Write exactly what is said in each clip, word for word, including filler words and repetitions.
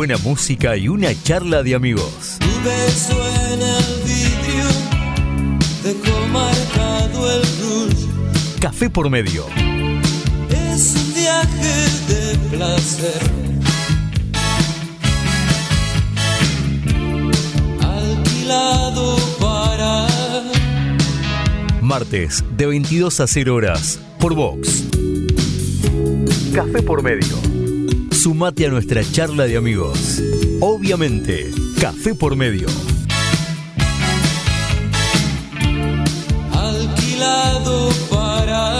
buena música y una charla de amigos. Tu beso en el vidrio, dejó marcado el rouge. Café por medio. Es un viaje de placer. Alquilado para... Martes de veintidós a cero horas por Vox. Café por medio. Sumate a nuestra charla de amigos. Obviamente, Café por medio. Alquilado para...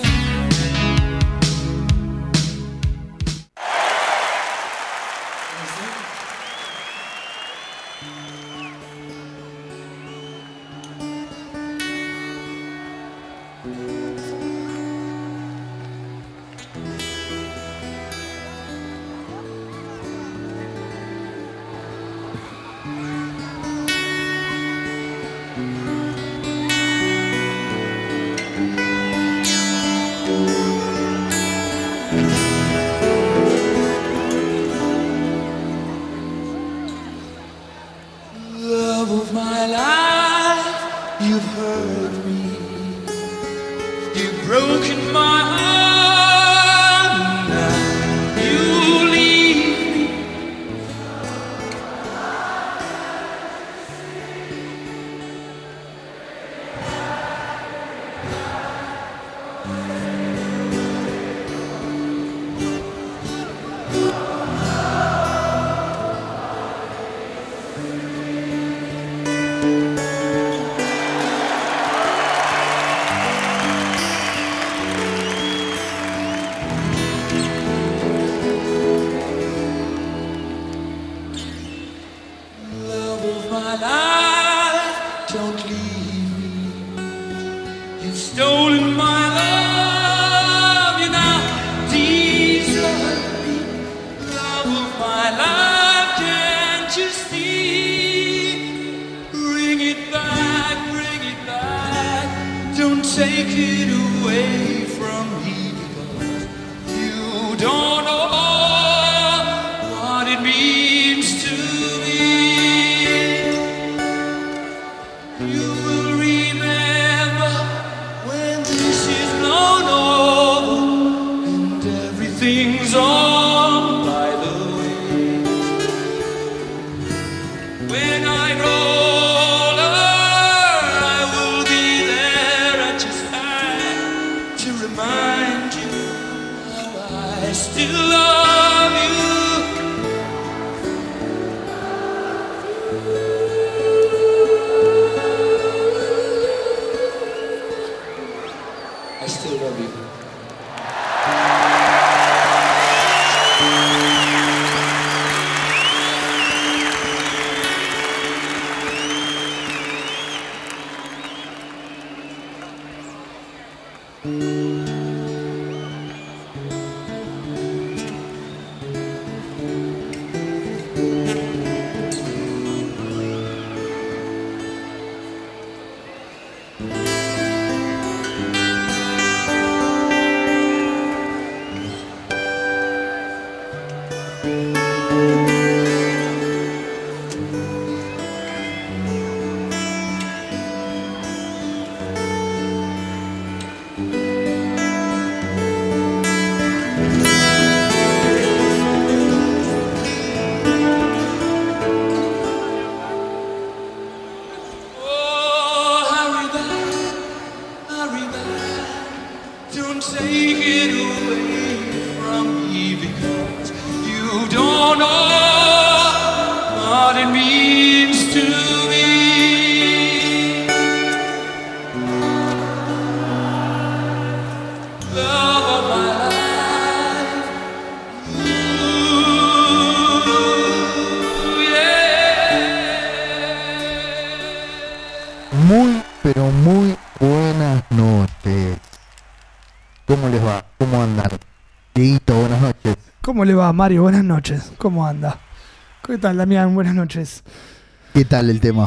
¿Cómo le va, Mario? Buenas noches. ¿Cómo anda? ¿Qué tal, Damián? Buenas noches. ¿Qué tal el tema?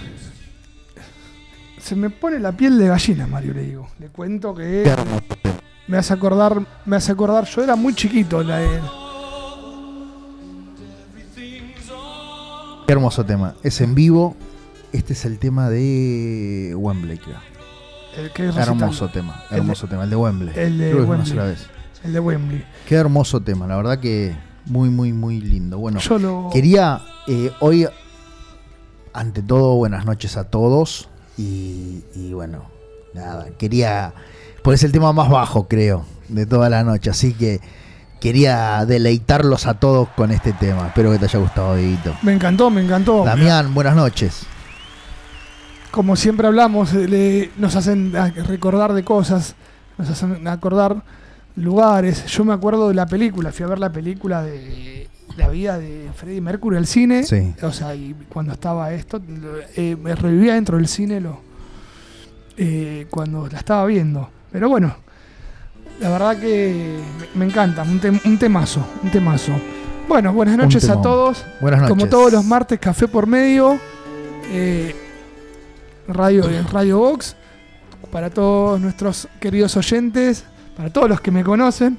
Se me pone la piel de gallina, Mario, le digo. Le cuento que me hace acordar, me hace acordar, yo era muy chiquito, la de, Qué hermoso tema. Es en vivo. Este es el tema de Wembley, creo. El que es hermoso tema. Hermoso el de, tema. El de Wembley. El de creo Wembley. Que una vez. El de Wembley. Qué hermoso tema. La verdad que muy, muy, muy lindo. Bueno, yo lo... quería eh, hoy, ante todo, buenas noches a todos. Y, y bueno, nada. Quería... Pues es el tema más bajo, creo, de toda la noche. Así que quería deleitarlos a todos con este tema. Espero que te haya gustado, Dieguito. Me encantó, me encantó. Damián, buenas noches. Como siempre hablamos, le, nos hacen recordar de cosas, nos hacen acordar lugares. Yo me acuerdo de la película, fui a ver la película de la vida de Freddie Mercury al cine. Sí. O sea, y cuando estaba esto, eh, me revivía dentro del cine lo, eh, cuando la estaba viendo. Pero bueno, la verdad que me, me encanta, un, te, un temazo, un temazo. Bueno, buenas noches a todos. Buenas noches. Como todos los martes, Café por Medio. Eh, Radio, Radio Box, para todos nuestros queridos oyentes, para todos los que me conocen,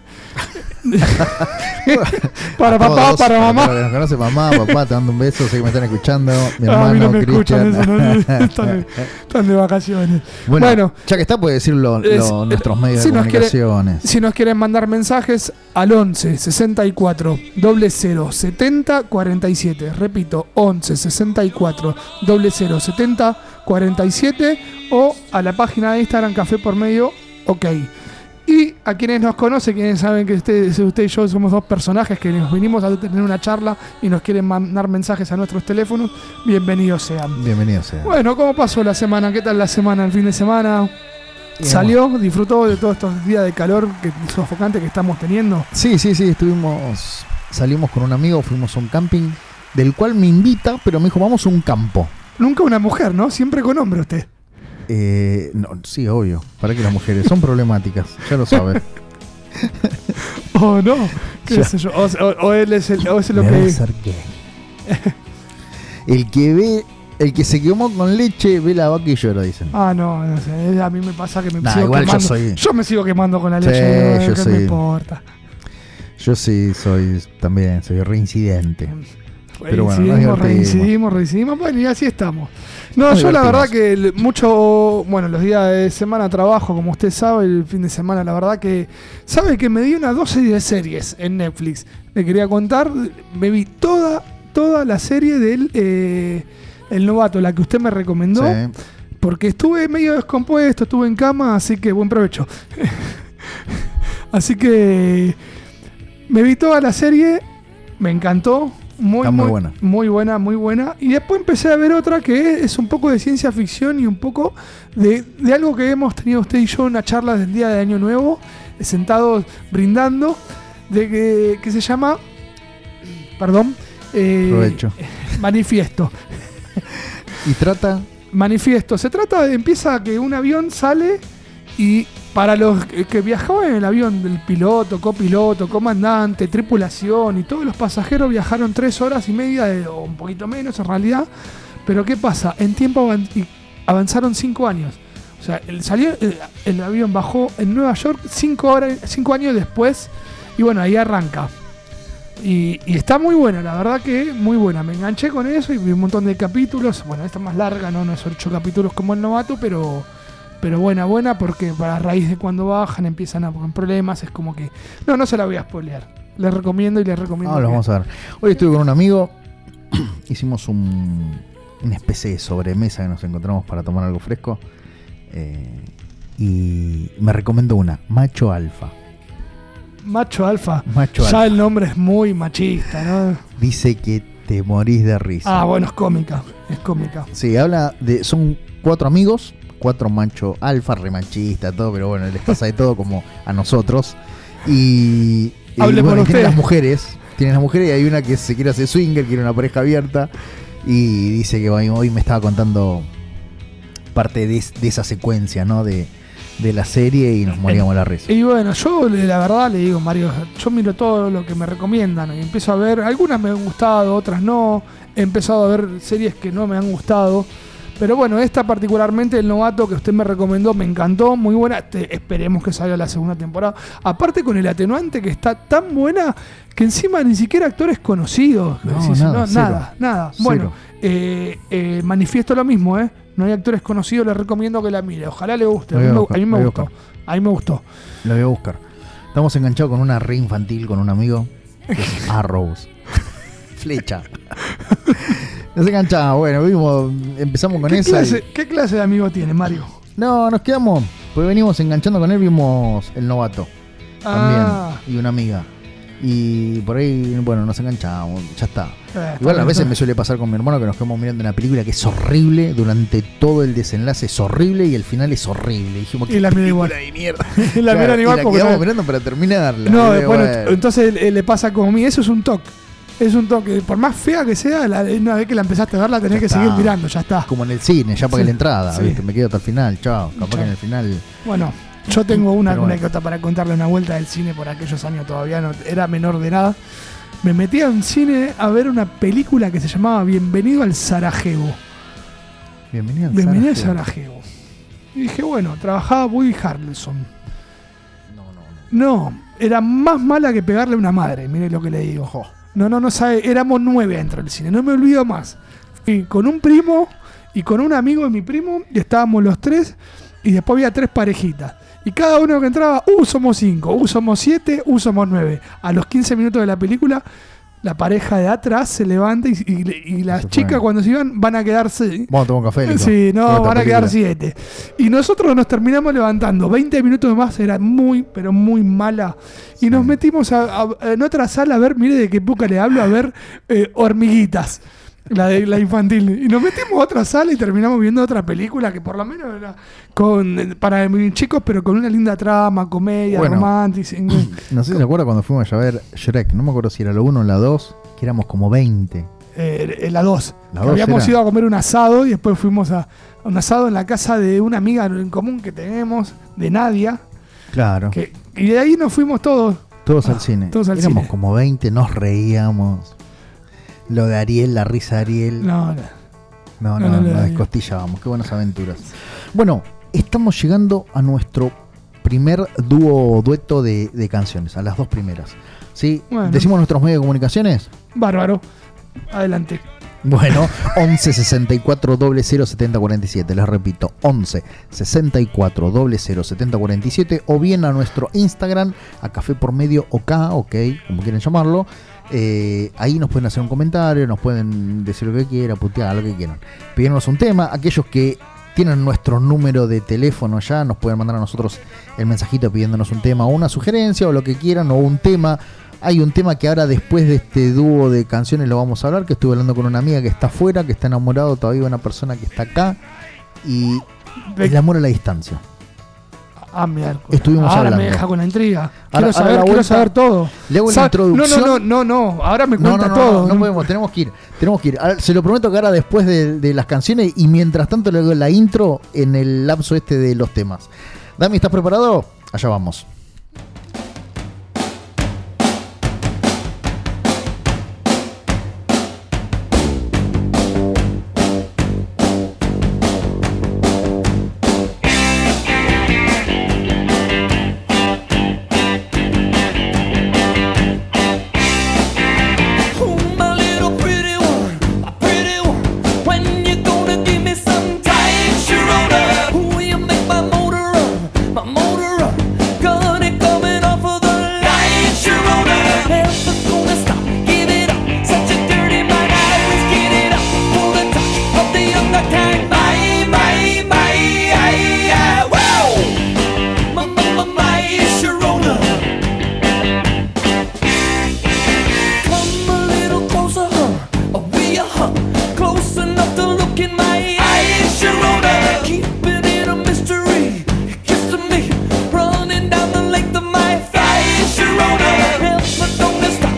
para papá, todos, para mamá. Para los que nos conocen, mamá, papá, te mando un beso, sé que me están escuchando, mi hermano, a mí no me Cristian. Escuchan, eso, no, están, de, están de vacaciones. Bueno, bueno, ya que está, puede decirlo es, lo, nuestros medios si de comunicaciones. Quiere, si nos quieren mandar mensajes, al once sesenta y cuatro cero cero setenta cuarenta y siete. Repito, once sesenta y cuatro cero cero setenta cuarenta y siete o a la página de Instagram Café por Medio, ok. Y a quienes nos conocen, quienes saben que usted, usted y yo somos dos personajes que nos vinimos a tener una charla y nos quieren mandar mensajes a nuestros teléfonos, bienvenidos sean. Bienvenidos sean. Bueno, ¿cómo pasó la semana? ¿Qué tal la semana, el fin de semana? ¿Salió? ¿Disfrutó de todos estos días de calor que, sofocante que estamos teniendo? Sí, sí, sí, estuvimos, salimos con un amigo, fuimos a un camping, del cual me invita, pero me dijo, vamos a un campo. Nunca una mujer, ¿no? Siempre con hombre usted. Eh, no, sí, obvio. Para que las mujeres son problemáticas, ya lo sabes. Oh, no. ¿Qué sé yo? O, o, o él es, el, o es lo Debe que. Ser gay. El que ve, el que se quemó con leche ve la vaca y llora, dicen. Ah, no, no sé. A mí me pasa que me nah, sigo igual quemando. Yo, soy... yo me sigo quemando con la leche. Sí, no, yo ¿qué soy... me importa? Yo sí soy también, soy reincidente. Pero bueno, reincidimos, reincidimos, reincidimos, bueno, y así estamos. No, yo la verdad que mucho, bueno, los días de semana trabajo, como usted sabe, el fin de semana, la verdad que, sabe que me di una dosis de series en Netflix. Le quería contar, me vi toda, toda la serie del eh, El Novato, la que usted me recomendó, sí. Porque estuve medio descompuesto, estuve en cama, así que buen provecho. Así que me vi toda la serie, me encantó. Muy, muy, muy buena. Muy buena, muy buena. Y después empecé a ver otra que es un poco de ciencia ficción y un poco de, de algo que hemos tenido usted y yo, una charla del día de Año Nuevo, sentados brindando, de que, que se llama, perdón, eh, Provecho. Manifiesto. ¿Y trata? Manifiesto. Se trata de, empieza que un avión sale y para los que viajaban en el avión, el piloto, copiloto, comandante, tripulación y todos los pasajeros viajaron tres horas y media, de, o un poquito menos en realidad. Pero ¿qué pasa? En tiempo avanzaron cinco años. O sea, el, salió, el, el avión bajó en Nueva York cinco, horas, cinco años después y bueno, ahí arranca. Y, y está muy buena, la verdad que muy buena. Me enganché con eso y vi un montón de capítulos. Bueno, esta es más larga, no, no es ocho capítulos como El Novato, pero... Pero buena, buena, porque para raíz de cuando bajan empiezan a poner problemas. Es como que... No, no se la voy a spoilear. Les recomiendo y les recomiendo. Ah, lo vamos a ver. Hoy estuve con un amigo. Hicimos un, una especie de sobremesa que nos encontramos para tomar algo fresco. Eh, y me recomendó una. Macho Alfa. Macho Alfa. Macho ya Alfa. El nombre es muy machista, ¿no? Dice que te morís de risa. Ah, bueno, es cómica. Es cómica. Sí, habla de... Son cuatro amigos... Cuatro macho alfa, remachista, todo, pero bueno, les pasa de todo como a nosotros. Y, y bueno, tienen las mujeres, tienen las mujeres y hay una que se quiere hacer swinger, quiere una pareja abierta y dice que hoy, hoy me estaba contando parte de, de esa secuencia, ¿no? De, de la serie y nos moríamos la risa. Y bueno, yo la verdad le digo, Mario, yo miro todo lo que me recomiendan y empiezo a ver, algunas me han gustado, otras no. He empezado a ver series que no me han gustado. Pero bueno, esta particularmente, El Novato, que usted me recomendó, me encantó, muy buena. Te, esperemos que salga la segunda temporada. Aparte con el atenuante que está tan buena que encima ni siquiera actores conocidos. No, Decís, nada, no, cero. nada, nada. Cero. Bueno, eh, eh, manifiesto lo mismo, ¿eh? No hay actores conocidos, les recomiendo que la mire. Ojalá le guste. A mí, me, a mí me gustó. A mí me gustó. Lo voy a buscar. Estamos enganchados con una re infantil con un amigo. Que es Arrows. Flecha. Nos enganchamos. Bueno, vimos, empezamos con ¿Qué esa. Clase, y... ¿Qué clase de amigo tiene, Mario? No, nos quedamos. Pues venimos enganchando con él, vimos El Novato. Ah. También. Y una amiga. Y por ahí, bueno, nos enganchamos. Ya está. Eh, Igual a veces me suele pasar con mi hermano que nos quedamos mirando una película que es horrible. Durante todo el desenlace es horrible y el final es horrible. Y dijimos, y la mira igual. De mierda. Y la claro, mira igual y la porque quedamos no... mirando para terminarla. No, Pero bueno, bueno. entonces eh, le pasa como a mí. Eso es un toque. Es un toque. Por más fea que sea, la, una vez que la empezaste a ver, la tenés Ya que está. seguir mirando. Ya está. Como en el cine, ya pagué Sí. la entrada. Sí. ¿Viste? Me quedo hasta el final. Chao. Capaz Chao. que en el final. Bueno, yo tengo una Pero bueno. anécdota para contarle una vuelta del cine por aquellos años. Todavía no era menor de nada. Me metí a un cine a ver una película que se llamaba Bienvenido al Sarajevo. Bienvenido al Bienvenido al Sarajevo. Sarajevo. Y dije, bueno, trabajaba Woody Harrelson. No, no, no. No, era más mala que pegarle a una madre, mire lo que le digo. Ojo. No, no, no sabe, éramos nueve dentro del cine, no me olvido más. Fui con un primo y con un amigo de mi primo, y estábamos los tres, y después había tres parejitas. Y cada uno que entraba, uh, somos cinco, uh, somos siete, uh, somos nueve. A los quince minutos de la película, la pareja de atrás se levanta y, y, y las Se chicas fue. cuando se iban van a quedarse... Vamos a tomar un café, Lico. Sí, no, Otra van a película. quedar siete. Y nosotros nos terminamos levantando. veinte minutos más, era muy, pero muy mala. Y nos metimos a, a- en otra sala a ver, mire de qué época le hablo, a ver eh, Hormiguitas, la de la infantil. Y nos metimos a otra sala y terminamos viendo otra película que por lo menos era con eh, para mis chicos, pero con una linda trama, comedia, Bueno. romántica. No sé si se acuerda cuando fuimos a ver Shrek. No me acuerdo si era la uno o la dos. Que éramos como veinte. Eh, la dos. La dos Habíamos era. ido a comer un asado y después fuimos a, a un asado en la casa de una amiga en común que tenemos, de Nadia. Claro. Que, y de ahí nos fuimos todos. Todos Ah, al cine. todos al Éramos cine. como veinte, nos reíamos. Lo de Ariel, la risa de Ariel. No, no. No, No, no, no, nos no, no. descostillábamos. Qué buenas aventuras. Bueno, estamos llegando a nuestro primer dúo, dueto de, de canciones, a las dos primeras. ¿Sí? Bueno. ¿Decimos nuestros medios de comunicaciones? Bárbaro. Adelante. Bueno, once sesenta y cuatro cero cero setenta cuarenta y siete, les repito, once sesenta y cuatro cero cero setenta cuarenta y siete, o bien a nuestro Instagram, a Café por Medio OK, ok, como quieren llamarlo. Eh, ahí nos pueden hacer un comentario, nos pueden decir lo que quieran, putear, lo que quieran, pedirnos un tema. Aquellos que tienen nuestro número de teléfono ya, nos pueden mandar a nosotros el mensajito pidiéndonos un tema o una sugerencia o lo que quieran, o un tema. Hay un tema que ahora, después de este dúo de canciones, lo vamos a hablar, que estuve hablando con una amiga que está afuera, que está enamorado todavía de una persona que está acá, y el amor a la distancia. Ah, mira. Estuvimos ahora hablando. me deja con la intriga. Ahora- quiero ahora saber, la quiero vuelta- saber todo. Le hago la Sa- introducción. No, no, no, no, no. Ahora me No, cuenta no, no, todo. no, no podemos, tenemos que ir, tenemos que ir. Ahora, se lo prometo que ahora después de, de las canciones, y mientras tanto le hago la intro en el lapso este de los temas. Dami, ¿estás preparado? Allá vamos. Oh, my little pretty one, my pretty one. When you gonna give me some time, Sharona? Will you make my motor run, my motor run? Got it coming off of the line, Sharona. Never gonna stop, give it up. Such a dirty mind, I always get it up. Full the touch of the younger kind. My, my, my, I, I, wow. My, my, my, my, Sharona. Come a little closer, huh? Or will you, huh? Close enough to look in my eyes, Sharona. Keep it in a mystery. Kissing me, running down the length of my thighs, Sharona. Never gonna stop,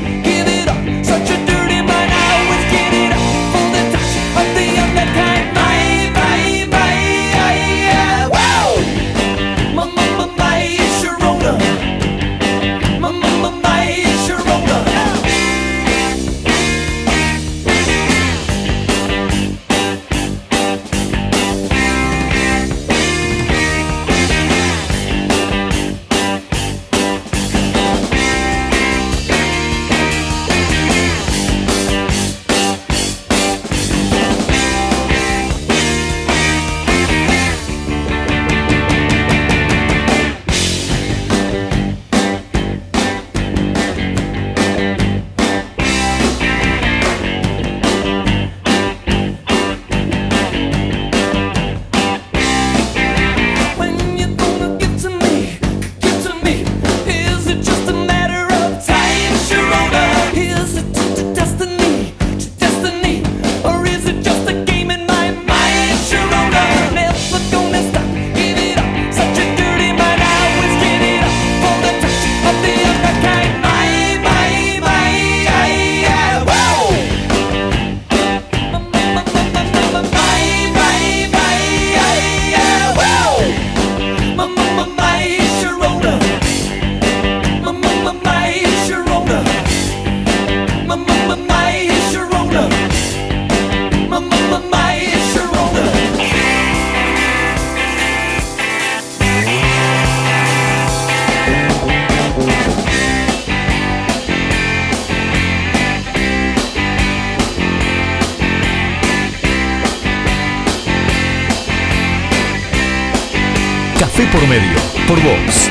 por medio, por Vox.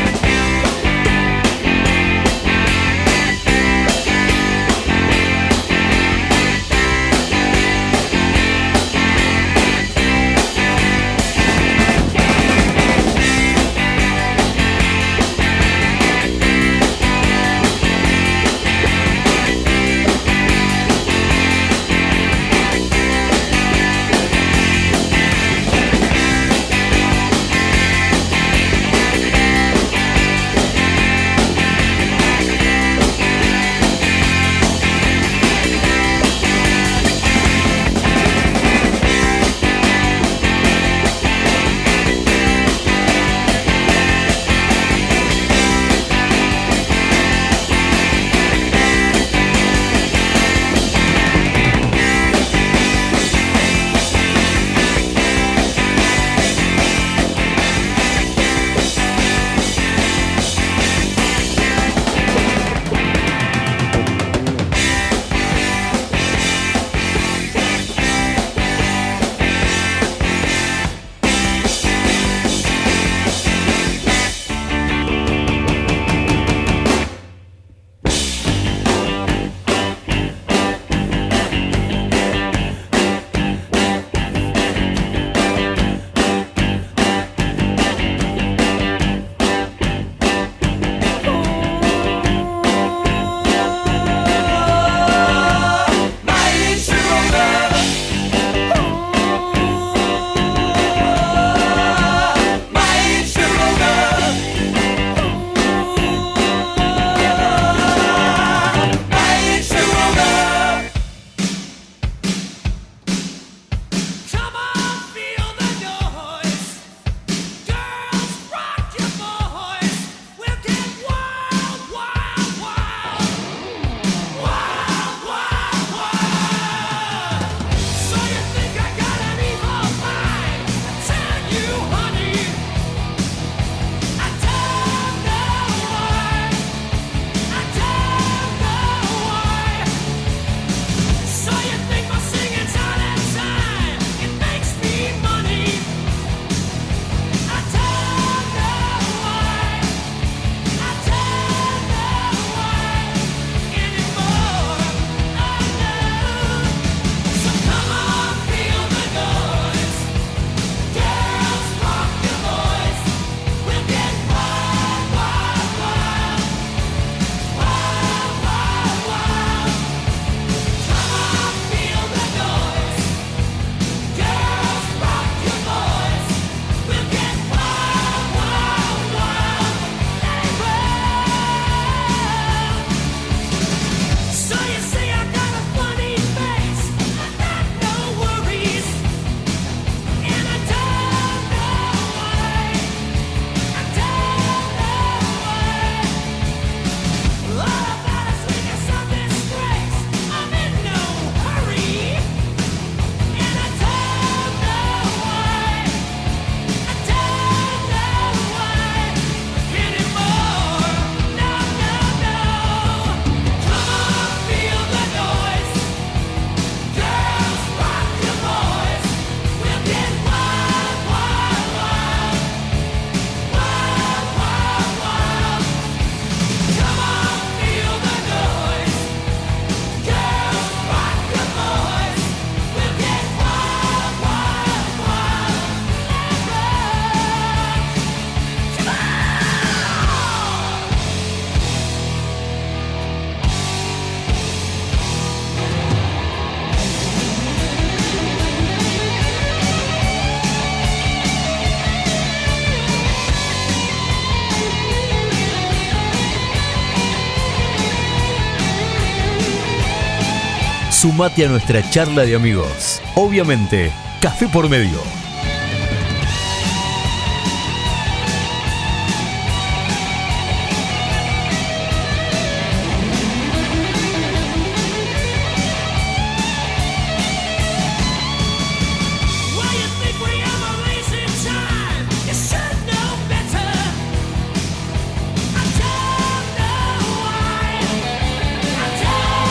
Sumate a nuestra charla de amigos. Obviamente, Café por Medio.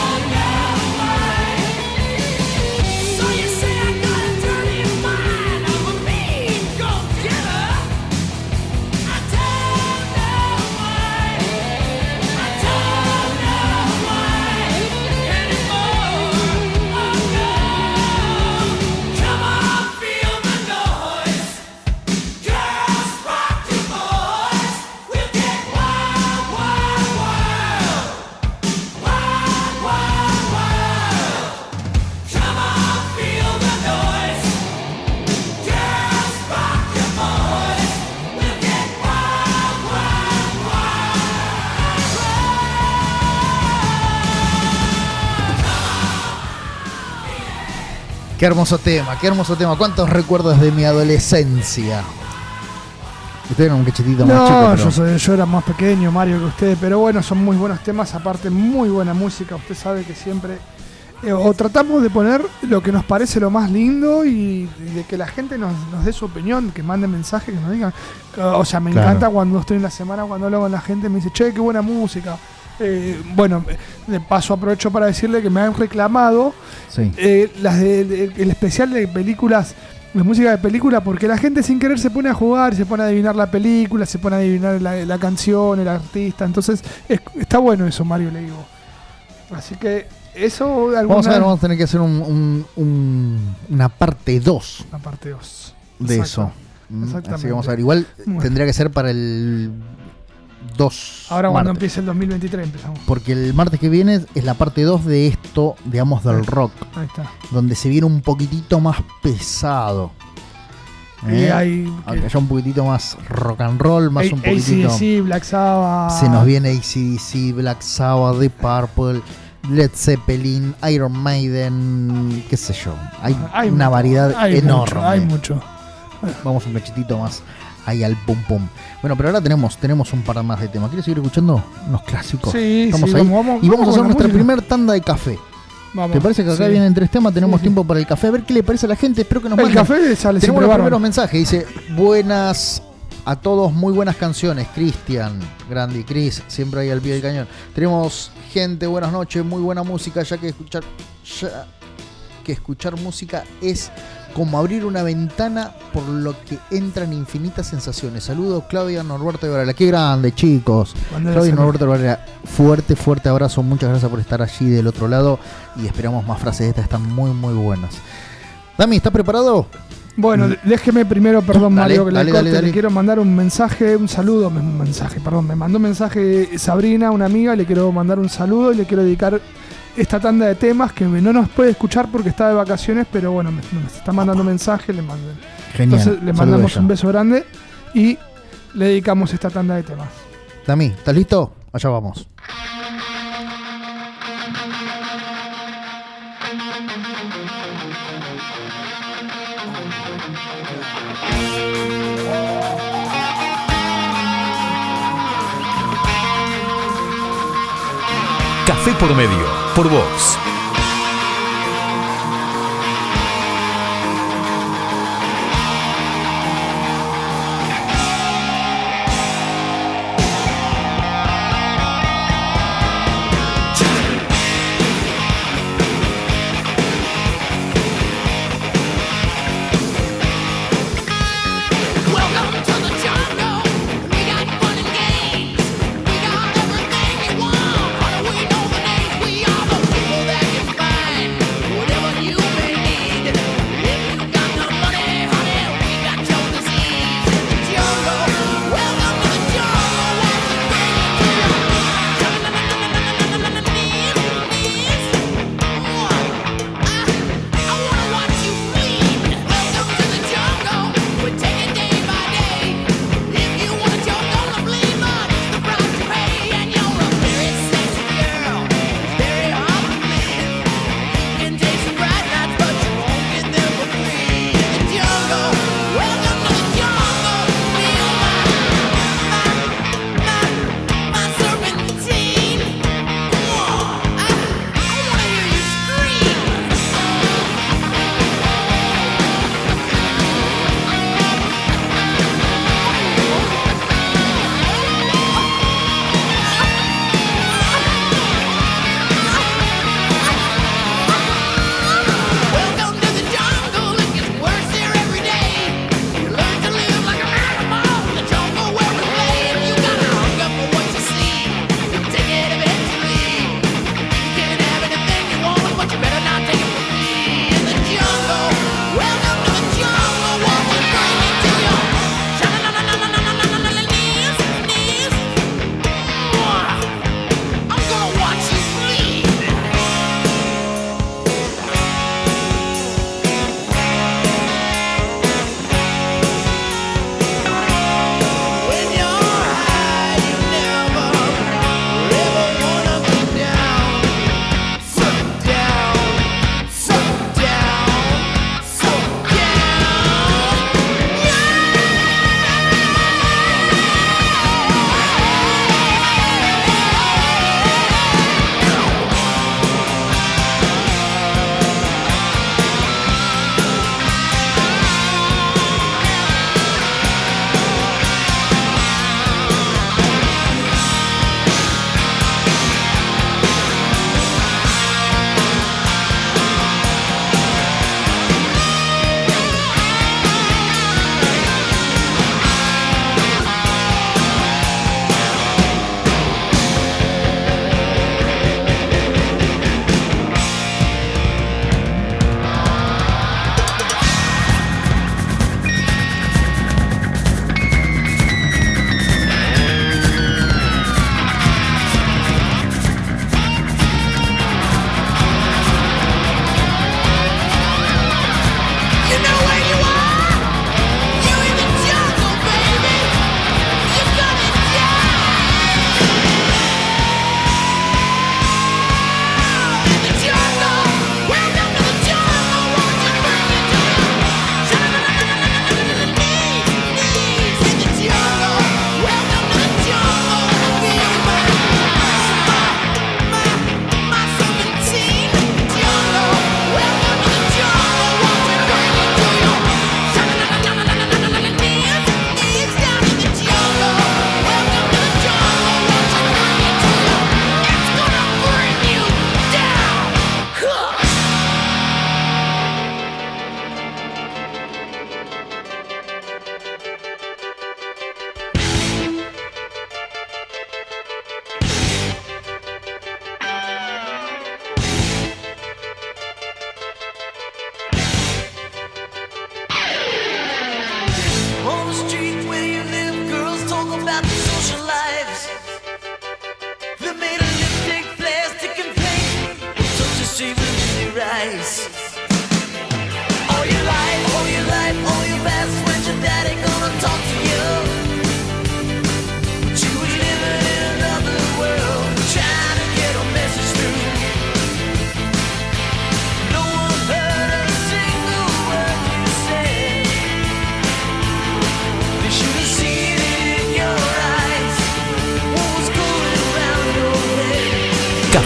So you say I got a dirty mind. Qué hermoso tema, qué hermoso tema. ¿Cuántos recuerdos de mi adolescencia? Usted era un cachetito no, más chico. No, yo, soy, yo era más pequeño, Mario, que usted. Pero bueno, son muy buenos temas. Aparte, muy buena música. Usted sabe que siempre... Eh, o tratamos de poner lo que nos parece lo más lindo y, y de que la gente nos, nos dé su opinión, que mande mensajes, que nos digan. O sea, me claro. encanta cuando estoy en la semana, cuando hablo con la gente, me dice, che, qué buena música. Eh, bueno, de paso aprovecho para decirle que me han reclamado sí. eh, las de, de, el especial de películas, de música de película, porque la gente sin querer se pone a jugar, se pone a adivinar la película, se pone a adivinar la, la canción, el artista. Entonces, es, está bueno eso, Mario, le digo. Así que eso... Vamos a ver, vamos a tener que hacer un, un, un, una parte dos. Una parte dos. De Exacto. eso. Exactamente. Así que vamos a ver. Igual bueno. tendría que ser para el... dos Ahora cuando martes. Empiece el dos mil veintitrés empezamos. Porque el martes que viene es la parte dos de esto, digamos, del rock. Ahí está. Donde se viene un poquitito más pesado. ¿Eh? Hay, Aunque haya un poquitito más rock and roll, más a- un poquitito... A C D C, Black Sabbath. Se nos viene A C D C, Black Sabbath, Deep Purple, Led Zeppelin, Iron Maiden, qué sé yo. Hay, hay una mucho, variedad hay enorme. Mucho, hay mucho. Vamos un cachitito más ahí al pum pum. Bueno, pero ahora tenemos, tenemos un par más de temas. ¿Quieres seguir escuchando unos clásicos? Sí, Estamos sí, ahí. vamos, vamos, y vamos, vamos a hacer nuestra música. primer tanda de café. Vamos, ¿Te parece que acá sí. vienen tres temas? Tenemos sí, tiempo sí. para el café. A ver qué le parece a la gente. Espero que nos el manden. café sale Tenemos siempre los primeros bárbaro. mensajes. Dice, buenas a todos, muy buenas canciones. Cristian, Grandi, Chris, siempre ahí al pie del cañón. Tenemos gente, buenas noches, muy buena música, ya que escuchar, ya que escuchar música es como abrir una ventana por lo que entran infinitas sensaciones. Saludos, Claudia, Norberto y Varela. Qué grande, chicos. Mandale Claudia y salud. Norberto y Varela, fuerte, fuerte abrazo. Muchas gracias por estar allí del otro lado. Y esperamos más frases de estas, están muy, muy buenas. Dami, ¿estás preparado? Bueno, déjeme primero, perdón, Dale, Mario, que dale, le, dale, corte, dale. le quiero mandar un mensaje, un saludo, un mensaje, perdón, me mandó un mensaje Sabrina, una amiga, le quiero mandar un saludo y le quiero dedicar esta tanda de temas que no nos puede escuchar porque está de vacaciones, pero bueno, me, me está mandando mensaje, le mando. Genial. Entonces le Saludo mandamos ella. un beso grande y le dedicamos esta tanda de temas. Dami, ¿estás listo? Allá vamos. Café por medio, por Vox. Welcome to the jungle. We got fun and games. We got everything you want. How do we know the names? We are the people that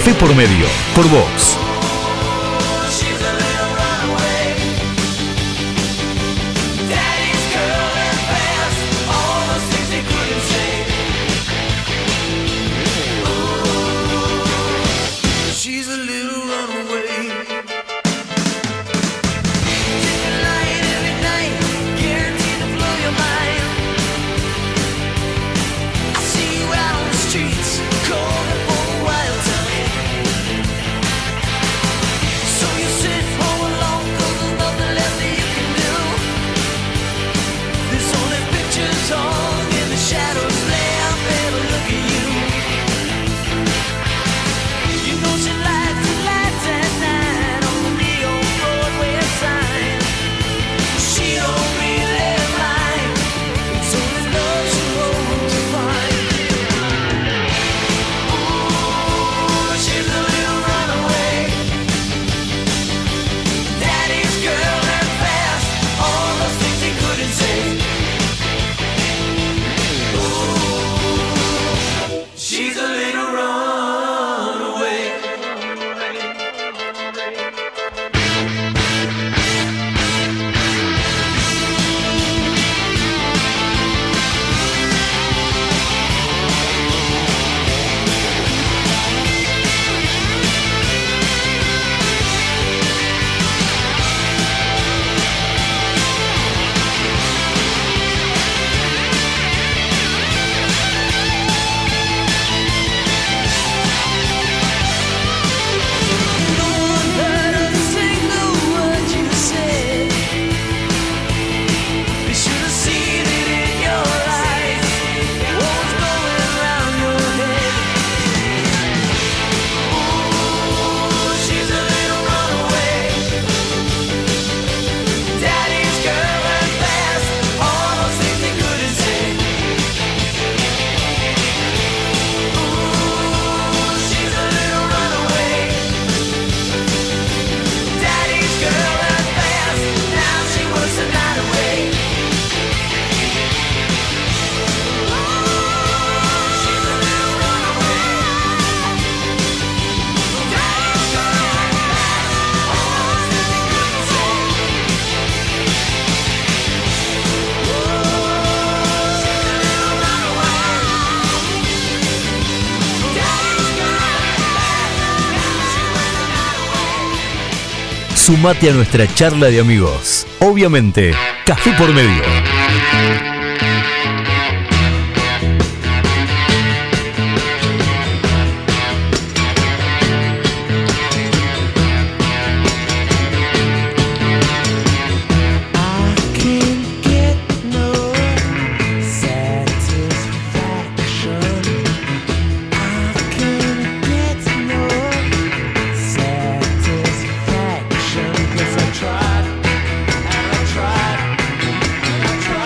Café por Medio, por Vox. Sumate a nuestra charla de amigos. Obviamente, Café por Medio. Tried, and I tried, and I tried.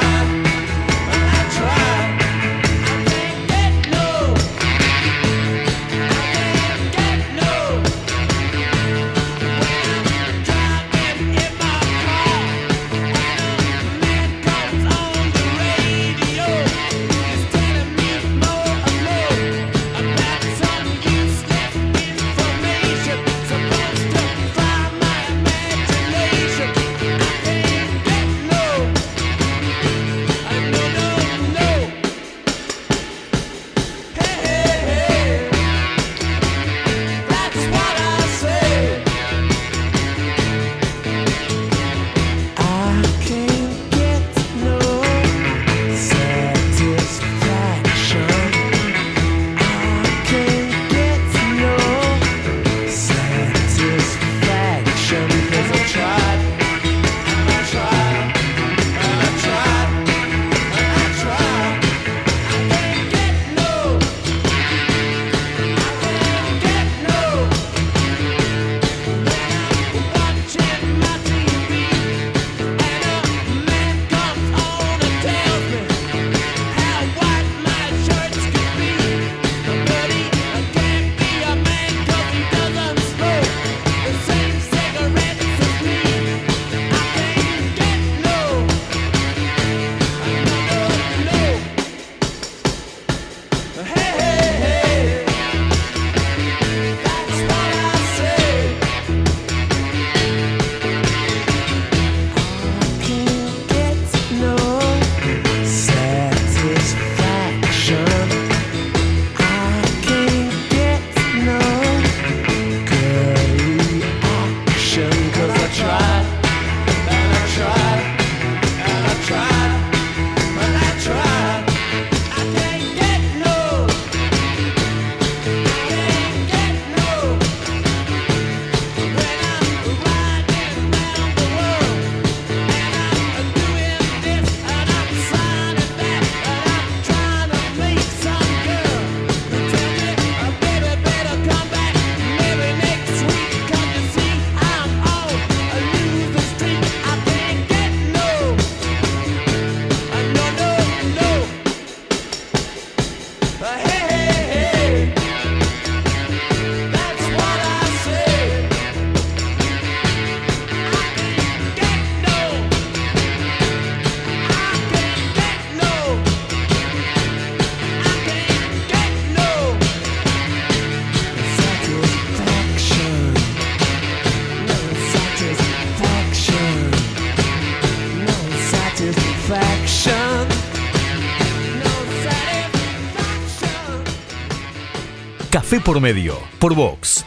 Café por Medio, por Vox.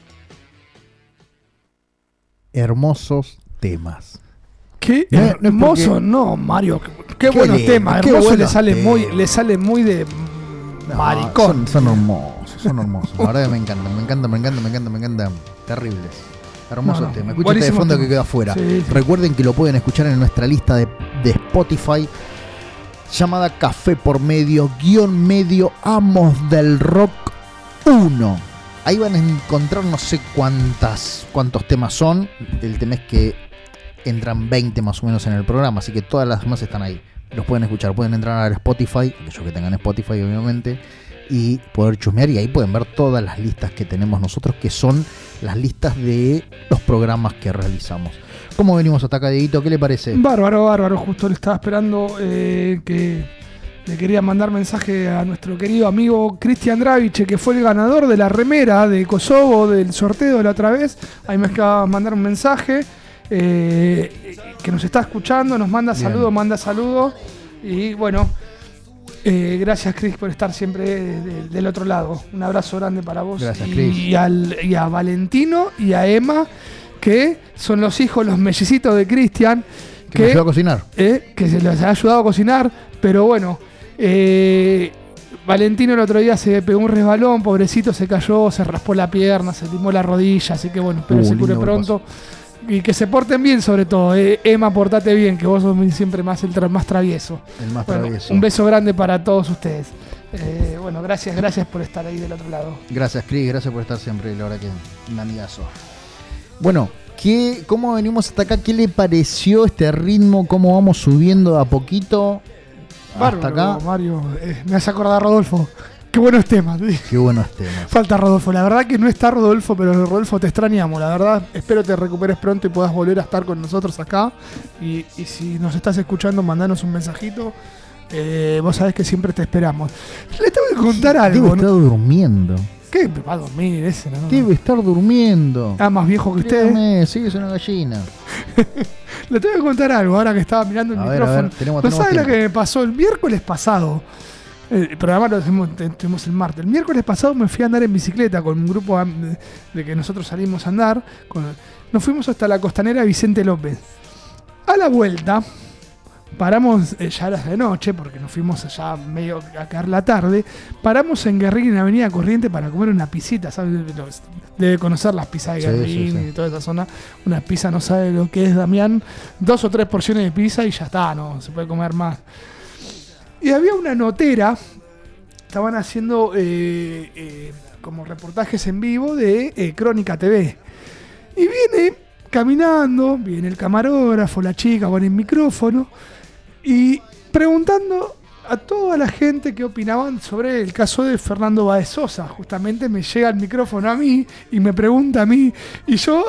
Hermosos temas. Qué No, no es hermoso, porque- no, Mario. Qué, qué Qué buenos lindo, temas. qué Hermoso le buenos sale muy, temas. le sale muy de No, maricón. Son, son hermosos, son hermosos. La verdad que me encantan, me encantan, me encantan, me encantan, me encantan. Terribles. Hermosos No, no, temas. Escuchen este de buenísimos fondo que temas. queda afuera. Sí, sí. Recuerden que lo pueden escuchar en nuestra lista de, de Spotify llamada Café por Medio, guión medio Amos del Rock uno. Ahí van a encontrar no sé cuántas cuántos temas son. El tema es que entran veinte más o menos en el programa, así que todas las demás están ahí. Los pueden escuchar, pueden entrar a Spotify, aquellos que tengan Spotify obviamente, y poder chusmear, y ahí pueden ver todas las listas que tenemos nosotros, que son las listas de los programas que realizamos. ¿Cómo venimos hasta acá, Dieguito? ¿Qué le parece? Bárbaro, bárbaro. Justo le estaba esperando eh, que le quería mandar mensaje a nuestro querido amigo Cristian Draviche, que fue el ganador de la remera de Kosovo del sorteo de la otra vez. Ahí me acaba de mandar un mensaje. Eh, que nos está escuchando, nos manda Bien. saludos, manda saludos. Y bueno, eh, gracias Cris por estar siempre de- de- del otro lado. Un abrazo grande para vos. Gracias, y, Cris. y, al- y a Valentino y a Emma, que son los hijos, los mellicitos de Cristian. ¿Que me ayudó a cocinar? eh, que se les ha ayudado a cocinar, pero bueno, eh, Valentino el otro día se pegó un resbalón, pobrecito, se cayó, se raspó la pierna, se limó la rodilla, así que bueno, espero Uh, se cure lindo pronto. Y que se porten bien sobre todo. eh. Emma, portate bien, que vos sos siempre más el tra- más travieso. El más Bueno, travieso. un beso grande para todos ustedes. Eh, bueno, gracias, gracias por estar ahí del otro lado. Gracias, Cris, gracias por estar siempre, la verdad que un amigazo. Bueno, ¿qué, ¿cómo venimos hasta acá? ¿Qué le pareció este ritmo? ¿Cómo vamos subiendo de a poquito hasta Bárbaro, acá? Mario, eh, me hace acordar a Rodolfo. Qué buenos temas. Qué buenos temas. Falta Rodolfo, la verdad que no está Rodolfo, pero Rodolfo te extrañamos, la verdad, espero te recuperes pronto y puedas volver a estar con nosotros acá. Y, y si nos estás escuchando, mandanos un mensajito, eh, vos sabés que siempre te esperamos. Le tengo que contar Debe algo, estar ¿no? durmiendo. ¿Qué? Va a dormir ese, ¿no? Debe estar durmiendo. Ah, más viejo que usted. Dígame, sí, es una gallina. Le tengo que contar algo ahora que estaba mirando el A ver, a micrófono. ver, tenemos- ¿No tenemos sabes lo tiempo. que me pasó el miércoles pasado? El programa lo hacemos- te- tuvimos el martes. El miércoles pasado me fui a andar en bicicleta con un grupo am- de, de que nosotros salimos a andar. Con- nos fuimos hasta la costanera Vicente López. A la vuelta, paramos, eh, ya era de noche, porque nos fuimos allá medio a caer la tarde. Paramos en Guerrín, en Avenida Corriente, para comer una pisita. ¿Sabes? Los- Debe conocer las pizzas de Sí, Guerrín sí, sí. y toda esa zona. Una pizza no sabe lo que es, Damián. Dos o tres porciones de pizza y ya está, no se puede comer más. Y había una notera, estaban haciendo eh, eh, como reportajes en vivo de eh, Crónica T V. Y viene caminando, viene el camarógrafo, la chica con el micrófono y preguntando a toda la gente qué opinaban sobre el caso de Fernando Báez Sosa. Justamente me llega el micrófono a mí y me pregunta a mí y yo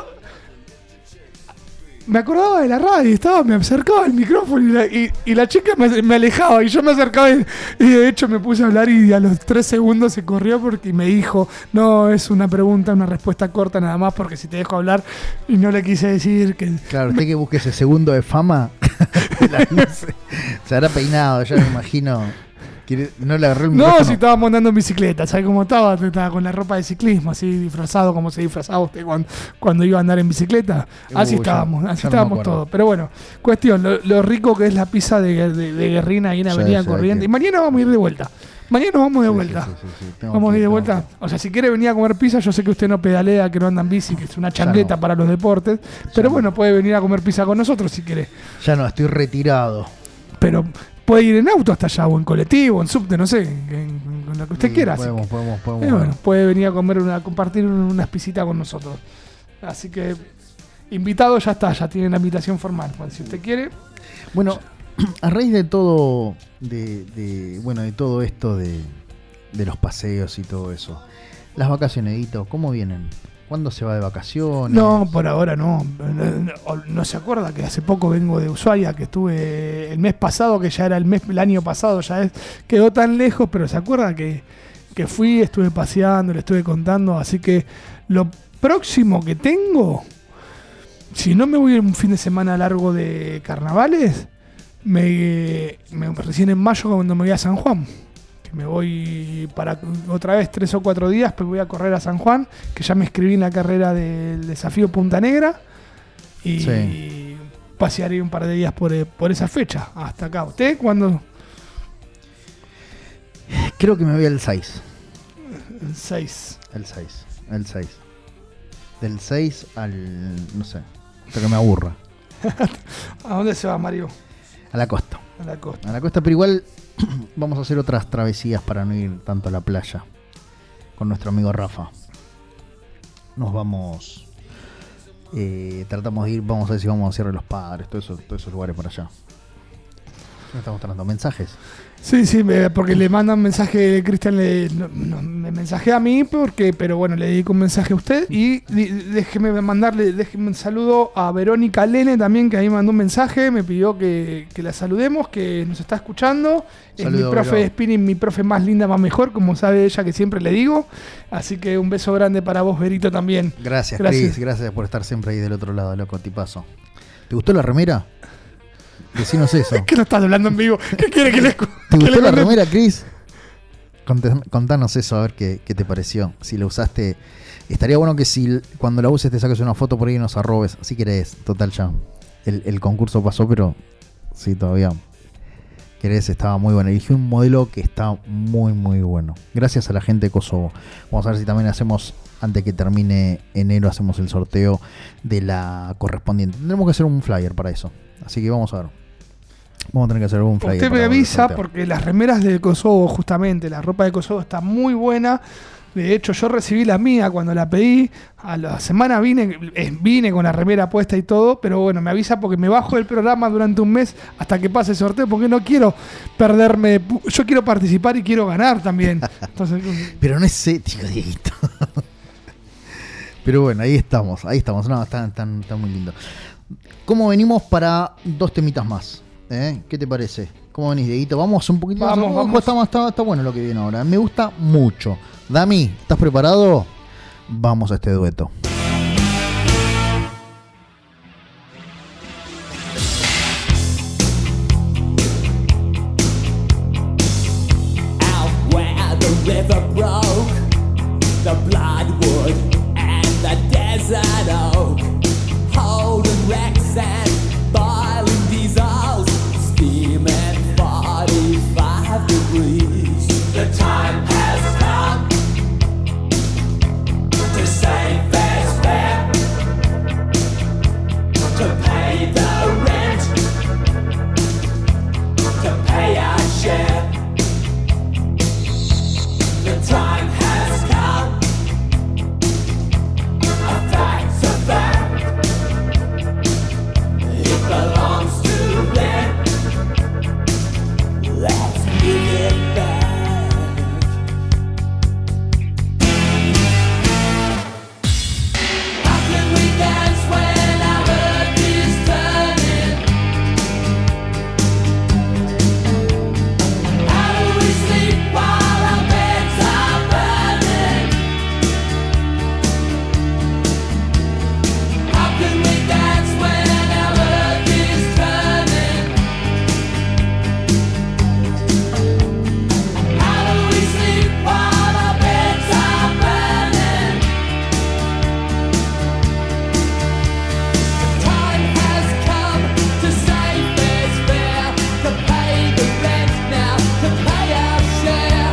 me acordaba de la radio, estaba, me acercaba al micrófono y la, y, y la chica me, me alejaba y yo me acercaba y, y de hecho me puse a hablar y a los tres segundos se corrió porque me dijo, no, es una pregunta, una respuesta corta nada más porque si te dejo hablar y no le quise decir que... Claro, usted que busque ese segundo de fama, la luce. Se habrá peinado, ya me imagino. Quiere- No le agarró el No, micrófono. si estábamos andando en bicicleta, ¿sabes cómo estaba? Estaba con la ropa de ciclismo, así disfrazado como se disfrazaba usted cuando, cuando iba a andar en bicicleta. Así Uh, ya- estábamos, así ya no me estábamos acuerdo. todos. Pero bueno, cuestión, lo, lo rico que es la pizza de, de, de Guerrina ahí en Sí, Avenida sí, Corriente. que- Y mañana vamos a ir de vuelta. Mañana nos vamos de Sí, vuelta. sí, sí, sí, sí. Tengo Vamos a que ir de tengo vuelta. que- O sea, si quiere venir a comer pizza, yo sé que usted no pedalea, que no anda en bici, que es una changleta no. para los deportes. Pero no. bueno, puede venir a comer pizza con nosotros si quiere. Ya no, estoy retirado. Pero puede ir en auto hasta allá, o en colectivo, en subte, no sé, en, en- con lo que usted Sí, quiera. así Podemos, que- podemos, podemos. Eh, bueno, puede venir a comer una, a compartir unas pisitas con nosotros. Así que invitado ya está, ya tiene la invitación formal. Bueno, si usted quiere, Bueno, a raíz de todo, de, de- bueno, de todo esto de, de los paseos y todo eso, las vacaciones, Edito, ¿cómo vienen? ¿Cuándo se va de vacaciones? no, por ahora no. No, no se acuerda que hace poco vengo de Ushuaia, que estuve el mes pasado, que ya era el mes, el año pasado, ya es, quedó tan lejos, pero se acuerda que, que fui, estuve paseando, le estuve contando, así que lo próximo que tengo, si no me voy un fin de semana largo de carnavales, me, me- recién en mayo cuando me voy a San Juan, que me voy para otra vez tres o cuatro días, porque voy a correr a San Juan, que ya me inscribí en la carrera del desafío Punta Negra y sí. pasearé un par de días por, por esa fecha, hasta acá. ¿Usted cuándo? Creo que me voy el seis. El seis. El seis, el seis. Del seis al... no sé, hasta que me aburra. ¿A dónde se va, Mario? A la costa. A la costa. A la costa, pero igual vamos a hacer otras travesías para no ir tanto a la playa. Con nuestro amigo Rafa. Nos vamos... Eh, tratamos de ir, vamos a ver si vamos a Sierra de los Padres, todo eso, todos esos lugares por allá. ¿Me está mostrando mensajes? Sí, sí, me, porque le mandan mensaje, Cristian le, no, no, me mensajea a mí, porque, pero bueno, le dedico un mensaje a usted. Y déjeme mandarle, déjeme un saludo a Verónica Lene también, que ahí mandó un mensaje, me pidió que, que la saludemos, que nos está escuchando. Saludo, es mi profe de spinning, mi profe más linda, más mejor, como sabe ella, que siempre le digo. Así que un beso grande para vos, Verito, también. Gracias, gracias. Cris, gracias por estar siempre ahí del otro lado, loco, tipazo. ¿Te gustó la remera? Decinos eso. Es que no estás hablando en vivo. ¿Qué quiere que le escuche? ¿Te gustó la remera, Cris? Contanos eso, a ver qué, qué te pareció. Si la usaste. Estaría bueno que si cuando la uses te saques una foto por ahí y nos arrobes. Si querés, total ya. El, el concurso pasó, pero sí, todavía querés, estaba muy bueno. Elegí un modelo que está muy, muy bueno. Gracias a la gente de Kosovo. Vamos a ver si también hacemos, antes que termine enero, hacemos el sorteo de la correspondiente. Tendremos que hacer un flyer para eso. Así que vamos a ver. Vamos a tener que hacer un flyer. Usted me avisa porque las remeras de Kosovo, justamente, la ropa de Kosovo está muy buena. De hecho, yo recibí la mía cuando la pedí. A la semana vine, eh, vine con la remera puesta y todo. Pero bueno, me avisa porque me bajo del programa durante un mes hasta que pase el sorteo. Porque no quiero perderme. Yo quiero participar y quiero ganar también. Entonces, pero no es tío Dieguito. Pero bueno, ahí estamos. Ahí estamos. No, está, está, está muy lindo. ¿Cómo venimos para dos temitas más? ¿Eh? ¿Qué te parece? ¿Cómo venís, Dieguito? Vamos un poquito vamos, más. Vamos. Está, está, está bueno lo que viene ahora. Me gusta mucho. Dami, ¿estás preparado? Vamos a este dueto. Out where the river broke, the bloodwood and the desert oak, holding wrecks and boiling diesels, steaming forty-five degrees. The time has come to say fair's fair, to pay the rent, to pay our share. The time has come, a fact's a fact, it belongs to them. Let's give it back. How can we dance when our earth is turning? How do we sleep while our beds are burning? How can we dance when our earth is turning? How do we sleep while our beds are burning? The time has come to say fair's fair, to pay the rent now, to pay our share.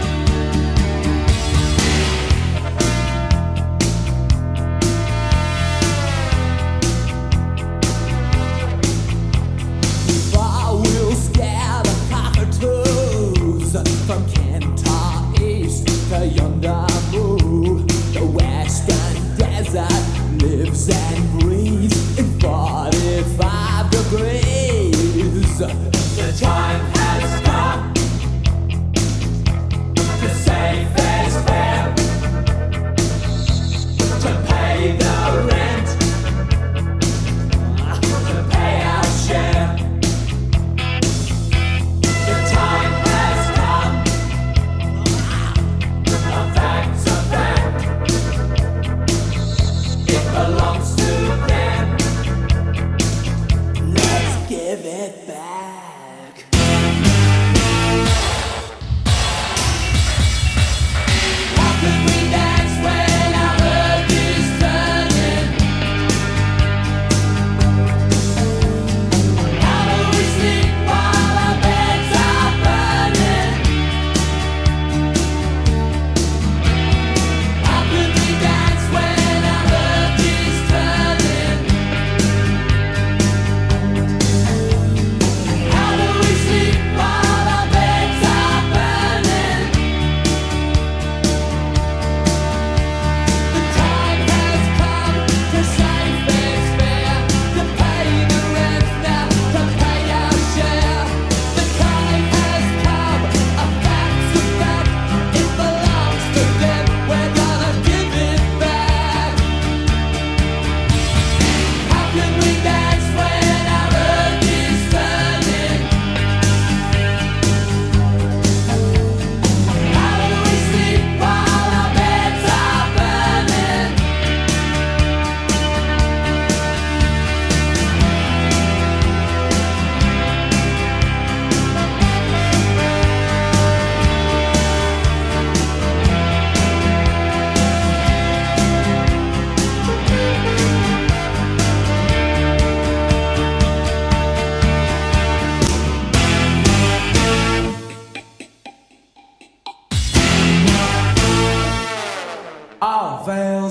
For we'll scare the cockatoos from Kentar East to yonder Moo. The western desert lives and breathes in forty-five degrees. The time has come to say fair's fair, to pay the rent, to pay our share. The time has come, a fact's a fact, it belongs to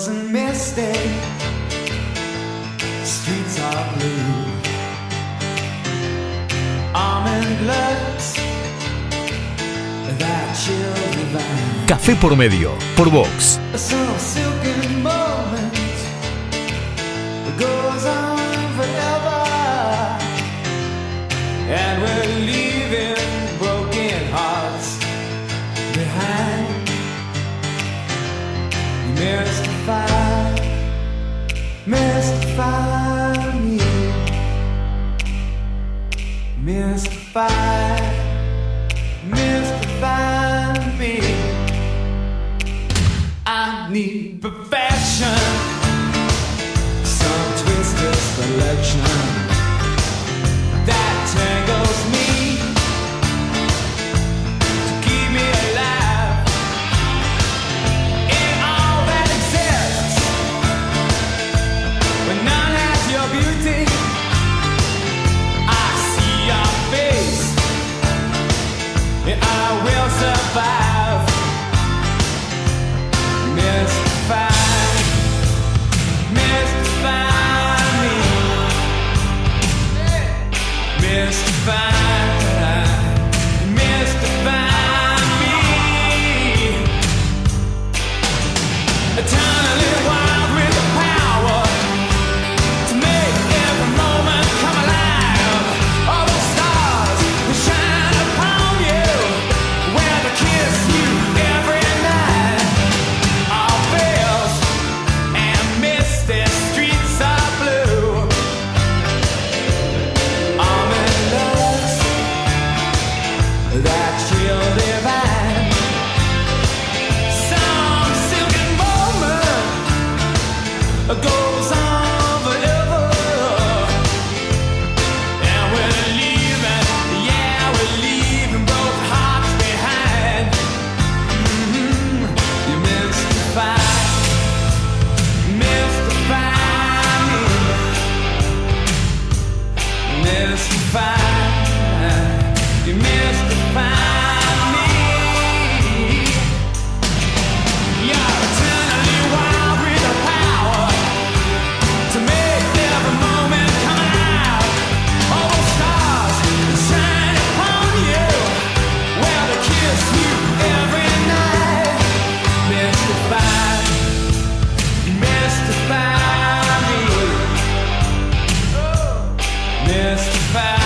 Roads are misty, streets are blue. Almond looks that chill divine. Café por medio, por Vox. Some silken moment goes on forever, and we're leaving broken hearts behind. Mystify, mystify me, mystify, mystify me. I need perfection, some twisted selection that tangles me to keep me alive in all that exists. When none has your beauty, I see your face, and I will survive. Mystify, mystify me, mystify, mystify me. Eternally wild with the power to make every moment come alive. All the stars will shine upon you, where they kiss you every night. All veils and misty streets are blue. Almond looks that chill divine. Some silken moment goes on forever, and we're leaving, yeah, we're leaving both hearts behind. Mm-hmm. You mystify, mystify me, mystify, you mystify me. You're eternally wild with the power to make every moment come alive. All the stars shine upon you, where they kiss you every night. Mystify, mystify me, mystify,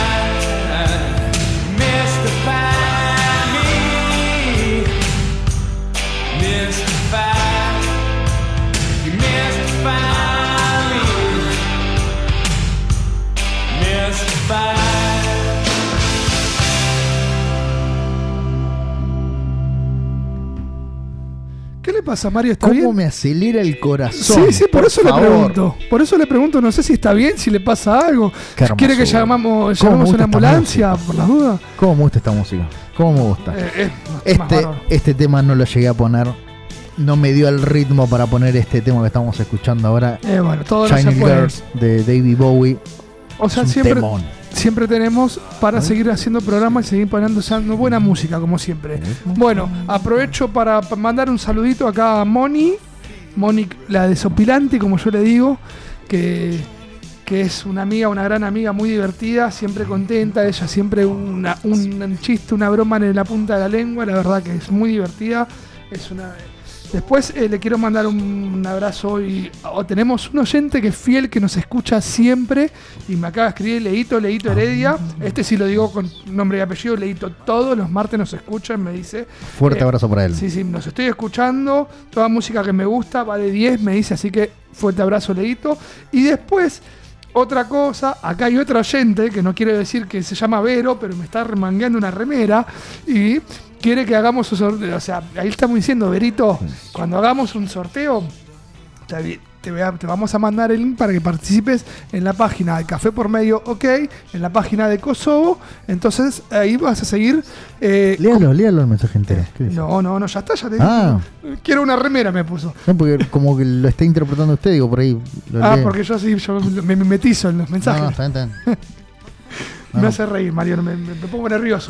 mystify me, mystify, mystify me, mystify. ¿Qué le pasa, Mario? ¿Está ¿Cómo bien? me acelera el corazón? Sí, sí, por, eso favor. le pregunto. Por eso le pregunto, no sé si está bien, si le pasa algo. Qué ¿Quiere que hermosura. llamamos, ¿Cómo me llamemos gusta una esta ambulancia, música? por las dudas? ¿Cómo me gusta esta música? ¿Cómo me gusta? Eh, eh, más Este, bárbaro. este tema no lo llegué a poner. No me dio el ritmo para poner este tema que estamos escuchando ahora. Eh, bueno, todo no se Shining puede. Girls de David Bowie. O sea, Es un siempre, temón. siempre tenemos para seguir haciendo programas y seguir poniendo usando buena música, como siempre. Bueno, aprovecho para pa- mandar un saludito acá a Moni. Moni, la desopilante, como yo le digo, que, que es una amiga, una gran amiga, muy divertida, siempre contenta. Ella siempre una, un chiste, una broma en la punta de la lengua. La verdad que es muy divertida. Es una... Después eh, le quiero mandar un, un abrazo hoy. Oh, tenemos un oyente que es fiel, que nos escucha siempre y me acaba de escribir Leito, Leito Heredia. Este sí lo digo con nombre y apellido, Leito. Todos los martes nos escuchan, me dice. Fuerte Eh, abrazo para él. Sí, sí, nos estoy escuchando. Toda música que me gusta va de diez, me dice, así que fuerte abrazo, Leito. Y después, otra cosa, acá hay otro oyente que no quiero decir que se llama Vero, pero me está remangueando una remera y quiere que hagamos un sorteo. O sea, ahí estamos diciendo, Verito, cuando hagamos un sorteo, te, te, voy a- te vamos a mandar el link para que participes en la página de Café por Medio, ok, en la página de Kosovo. Entonces ahí vas a seguir. Eh, Léalo, léalo el mensaje entero. ¿Qué dice? no, no, no, ya está, ya te Ah. dije. Quiero una remera, me puso. No, porque como que lo está interpretando usted, digo, por ahí. Lo Ah, lee. porque yo sí, yo me mimetizo en los No, mensajes. no, está bien, está bien. me no. hace reír, Mariano, me, me- me pongo nervioso.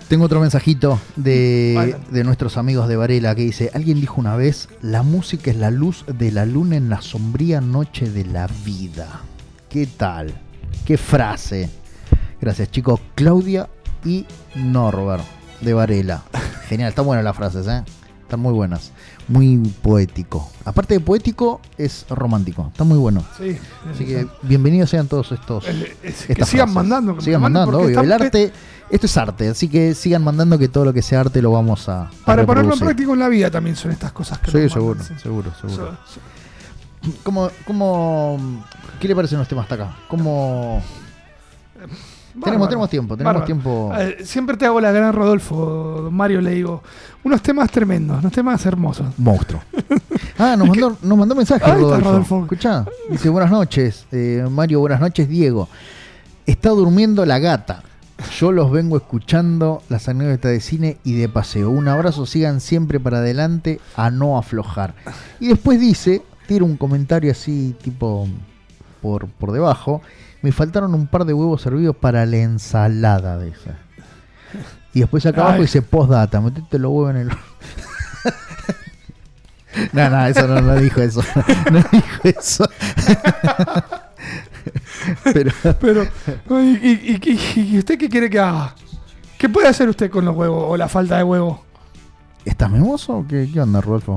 Tengo otro mensajito de, Bueno. de nuestros amigos de Varela que dice: alguien dijo una vez, la música es la luz de la luna en la sombría noche de la vida. ¿Qué tal? ¿Qué frase? Gracias, chicos. Claudia y Norbert de Varela. Genial, están buenas las frases, ¿eh? Están muy buenas. Muy poético. Aparte de poético, es romántico. Está muy bueno. Sí. Así que bienvenidos sean todos estos. Eh, es- que estas sigan frases. mandando, que Sigan me manden, mandando, porque obvio. El están- arte, esto es arte. Así que sigan mandando, que todo lo que sea arte lo vamos a. a Para ponerlo en reproducir. práctica en la vida también son estas cosas que Sí, nos seguro, mandan, sí. seguro, seguro. So- so- ¿Cómo, cómo, ¿Qué le parecen los temas hasta acá? ¿Cómo? Tenemos, Bárbaro. tenemos tiempo, tenemos Bárbaro. tiempo. Eh, siempre te hago la gran Rodolfo, don Mario, le digo. Unos temas tremendos, unos temas hermosos. Monstruo. Ah, nos mandó, nos mandó mensaje Ahí está Rodolfo. Rodolfo. Escuchá, dice: buenas noches, eh, Mario, buenas noches, Diego. Está durmiendo la gata. Yo los vengo escuchando, las anécdotas de cine y de paseo. Un abrazo, sigan siempre para adelante, a no aflojar. Y después dice, tira un comentario así, tipo por, por debajo: me faltaron un par de huevos servidos para la ensalada de esa. Y después acá abajo Ay. dice: postdata, metete los huevos en el... No, no, eso no, no dijo eso. No dijo eso. Pero Pero, ¿y, y, y- y usted qué quiere que haga? ¿Qué puede hacer usted con los huevos o la falta de huevo? ¿estás mimoso o qué, qué onda, Rodolfo?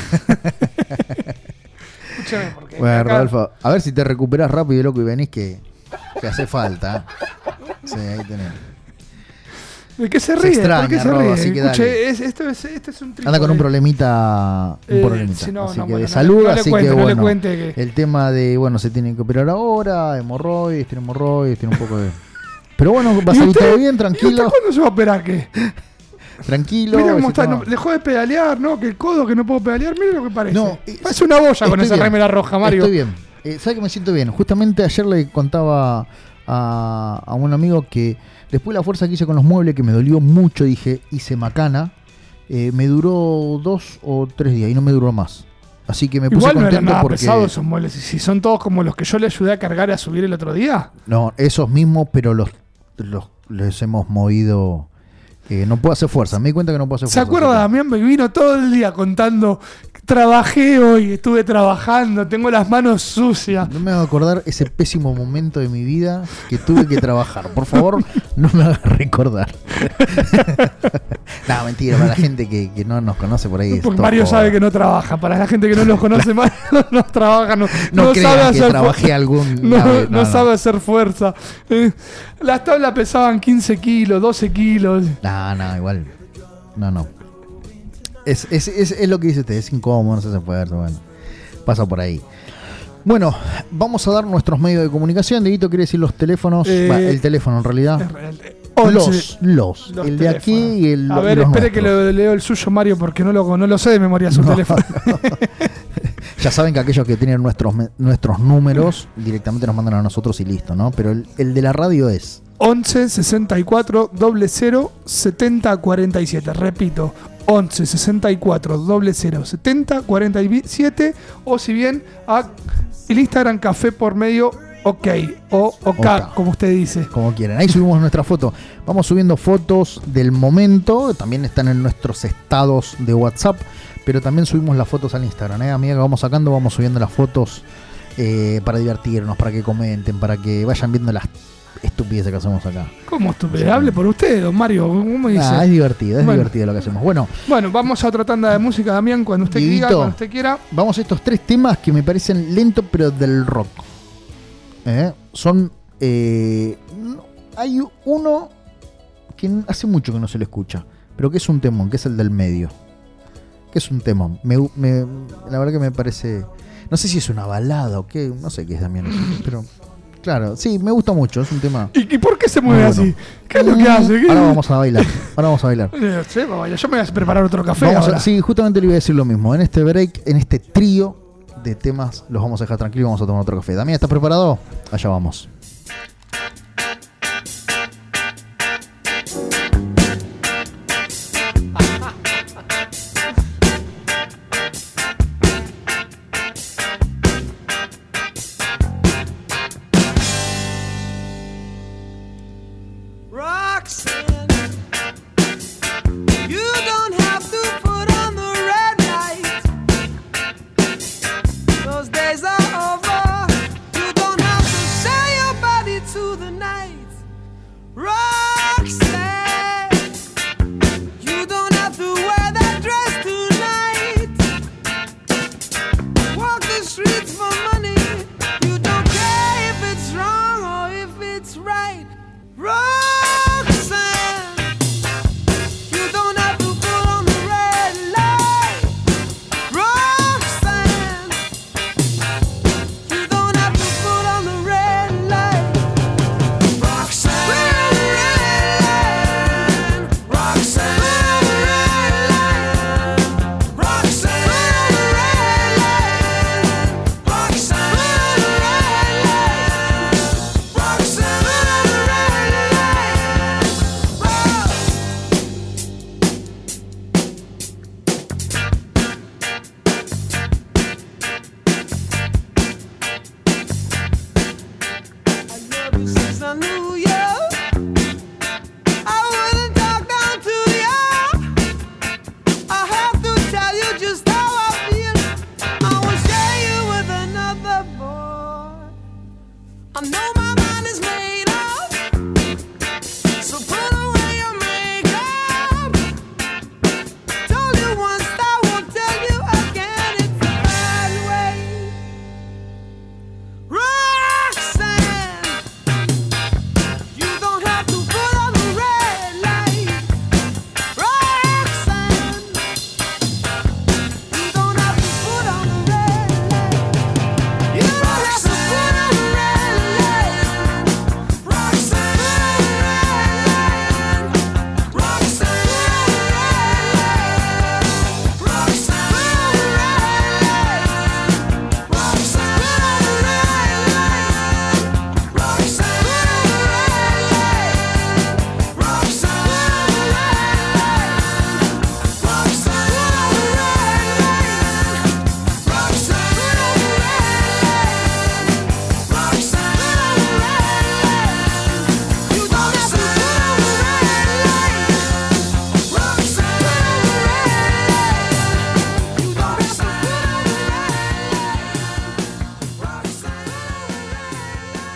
Escúcheme, porque Bueno, acá- Rodolfo, a ver si te recuperás rápido, loco, y venís que, que hace falta. Sí, ahí tenés. ¿De qué se Se ríe? extraña, ¿Por qué se Rodo, ríe? así que Escuche, dale. es- esto es, este es un trípode. Anda con un problemita, un Eh, problemita. sí, no, así no, que bueno, de no salud, le- no le así cuente, que no le bueno. cuente que- El tema de, bueno, se tiene que operar ahora, hemorroides, tiene hemorroides, tiene un poco de... Pero bueno, va a ¿Y salir usted? todo bien, ¿Y usted tranquilo. cuándo se va a operar qué? Tranquilo. Mira cómo ese está, tema- no, dejó de pedalear, ¿no? Que el codo que no puedo pedalear, mire lo que parece. No, eh, parece una boya con estoy esa bien. remera roja, Mario. Estoy bien. Eh, ¿Sabes que me siento bien? Justamente ayer le contaba a, a un amigo que después de la fuerza que hice con los muebles, que me dolió mucho, dije, hice macana, eh, me duró dos o tres días y no me duró más. Así que me puse Igual no eran contento nada porque... pesados esos muebles. Y si son todos como los que yo le ayudé a cargar y a subir el otro día. No, esos mismos, pero los, los, los hemos movido... eh, no puedo hacer fuerza, me di cuenta que no puedo hacer ¿Se fuerza. acuerda, así que- Damián? Me vino todo el día contando. Trabajé hoy, estuve trabajando, tengo las manos sucias. No me hago acordar ese pésimo momento de mi vida que tuve que trabajar. Por favor, no me hagas recordar. No, mentira, para la gente que, que no nos conoce por ahí. es Porque todo Mario joda. sabe que no trabaja. Para la gente que no los conoce, Mario no trabaja, no, No, no crean sabe que hacer fu- trabajé algún... No, vez, no sabe hacer fuerza. Eh, las tablas pesaban quince kilos, doce kilos. No, no, igual. No, no. Es, es, es, es lo que dice usted, es incómodo, no se hace fuerza, bueno. Pasa por ahí. Bueno, vamos a dar nuestros medios de comunicación. Dieguito, ¿quiere decir los teléfonos? Eh, Va, el teléfono en realidad. once, Los, los. los el de aquí teléfonos. y el A y ver, los espere que nuestros. lo leo el suyo, Mario, porque no lo, no lo sé de memoria su No, teléfono. Ya saben que aquellos que tienen nuestros, me- nuestros números directamente nos mandan a nosotros y listo, ¿no? Pero el, el de la radio es once sesenta y cuatro cero cero setenta cuarenta y siete. Repito, once sesenta y cuatro cero cero setenta cuarenta y siete. O si bien a el Instagram Café por Medio OK o OK, OK. como usted dice. como quieren. Ahí subimos nuestra foto. Vamos subiendo fotos del momento. También están en nuestros estados de WhatsApp. Pero también subimos las fotos al Instagram. ¿eh? A medida que vamos sacando, vamos subiendo las fotos eh, para divertirnos, para que comenten, para que vayan viendo las estupideces que hacemos acá. ¿Cómo estúpido? Hable por usted, don Mario. ¿Cómo dice? Ah, es divertido, es Bueno. divertido lo que hacemos. Bueno, Bueno, vamos a otra tanda de música, Damián, cuando usted diga, Dieguito. cuando usted quiera. vamos a estos tres temas que me parecen lentos, pero del rock. ¿Eh? Son. eh, no- hay uno que hace mucho que no se le escucha, pero que es un temón, que es el del medio. Que es un temón. Me, me- la verdad que me parece. No sé si es una balada o qué, no sé qué es también eso, pero. Claro, sí, me gusta mucho, es un tema. ¿Y, y por qué se mueve Muy así? bueno. ¿Qué es lo que hace? ¿Qué- Ahora vamos a bailar. Ahora vamos a bailar. Eh, sí, vaya, yo me voy a preparar otro café Vamos a- ahora. sí, justamente le iba a decir lo mismo. En este break, en este trío de temas, los vamos a dejar tranquilos y vamos a tomar otro café. Damián, ¿estás preparado? Allá vamos. Roxanne,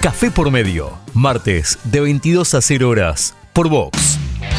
Café por Medio, martes de veintidós a cero horas por Vox.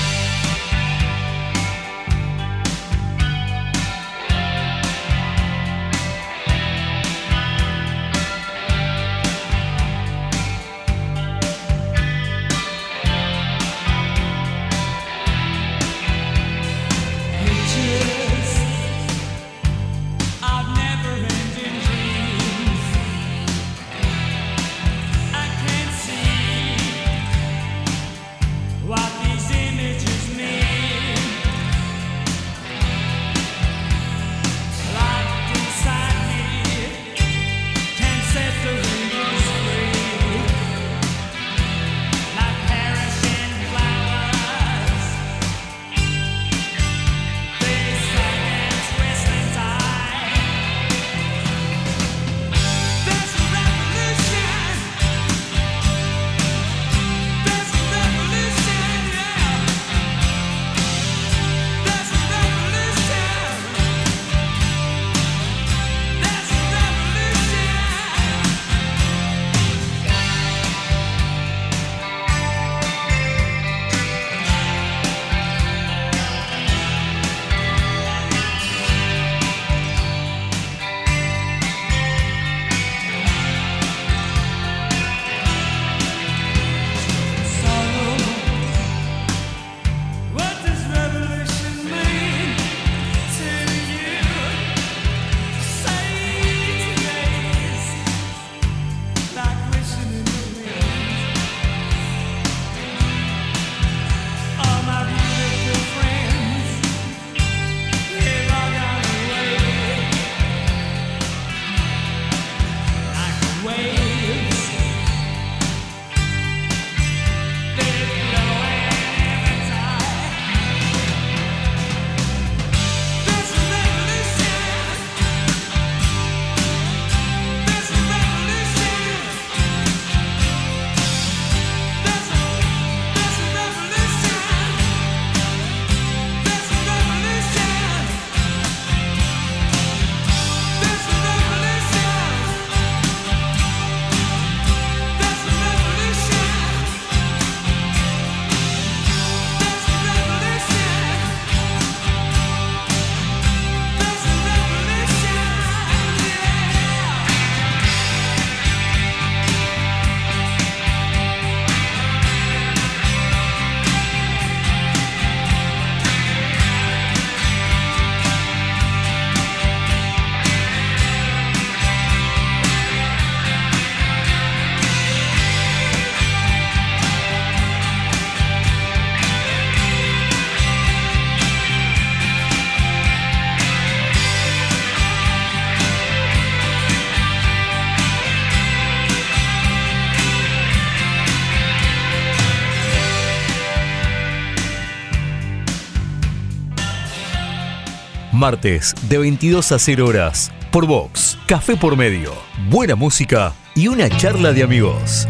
Martes de veintidós a cero horas por Vox. Café por Medio. Buena música y una charla de amigos.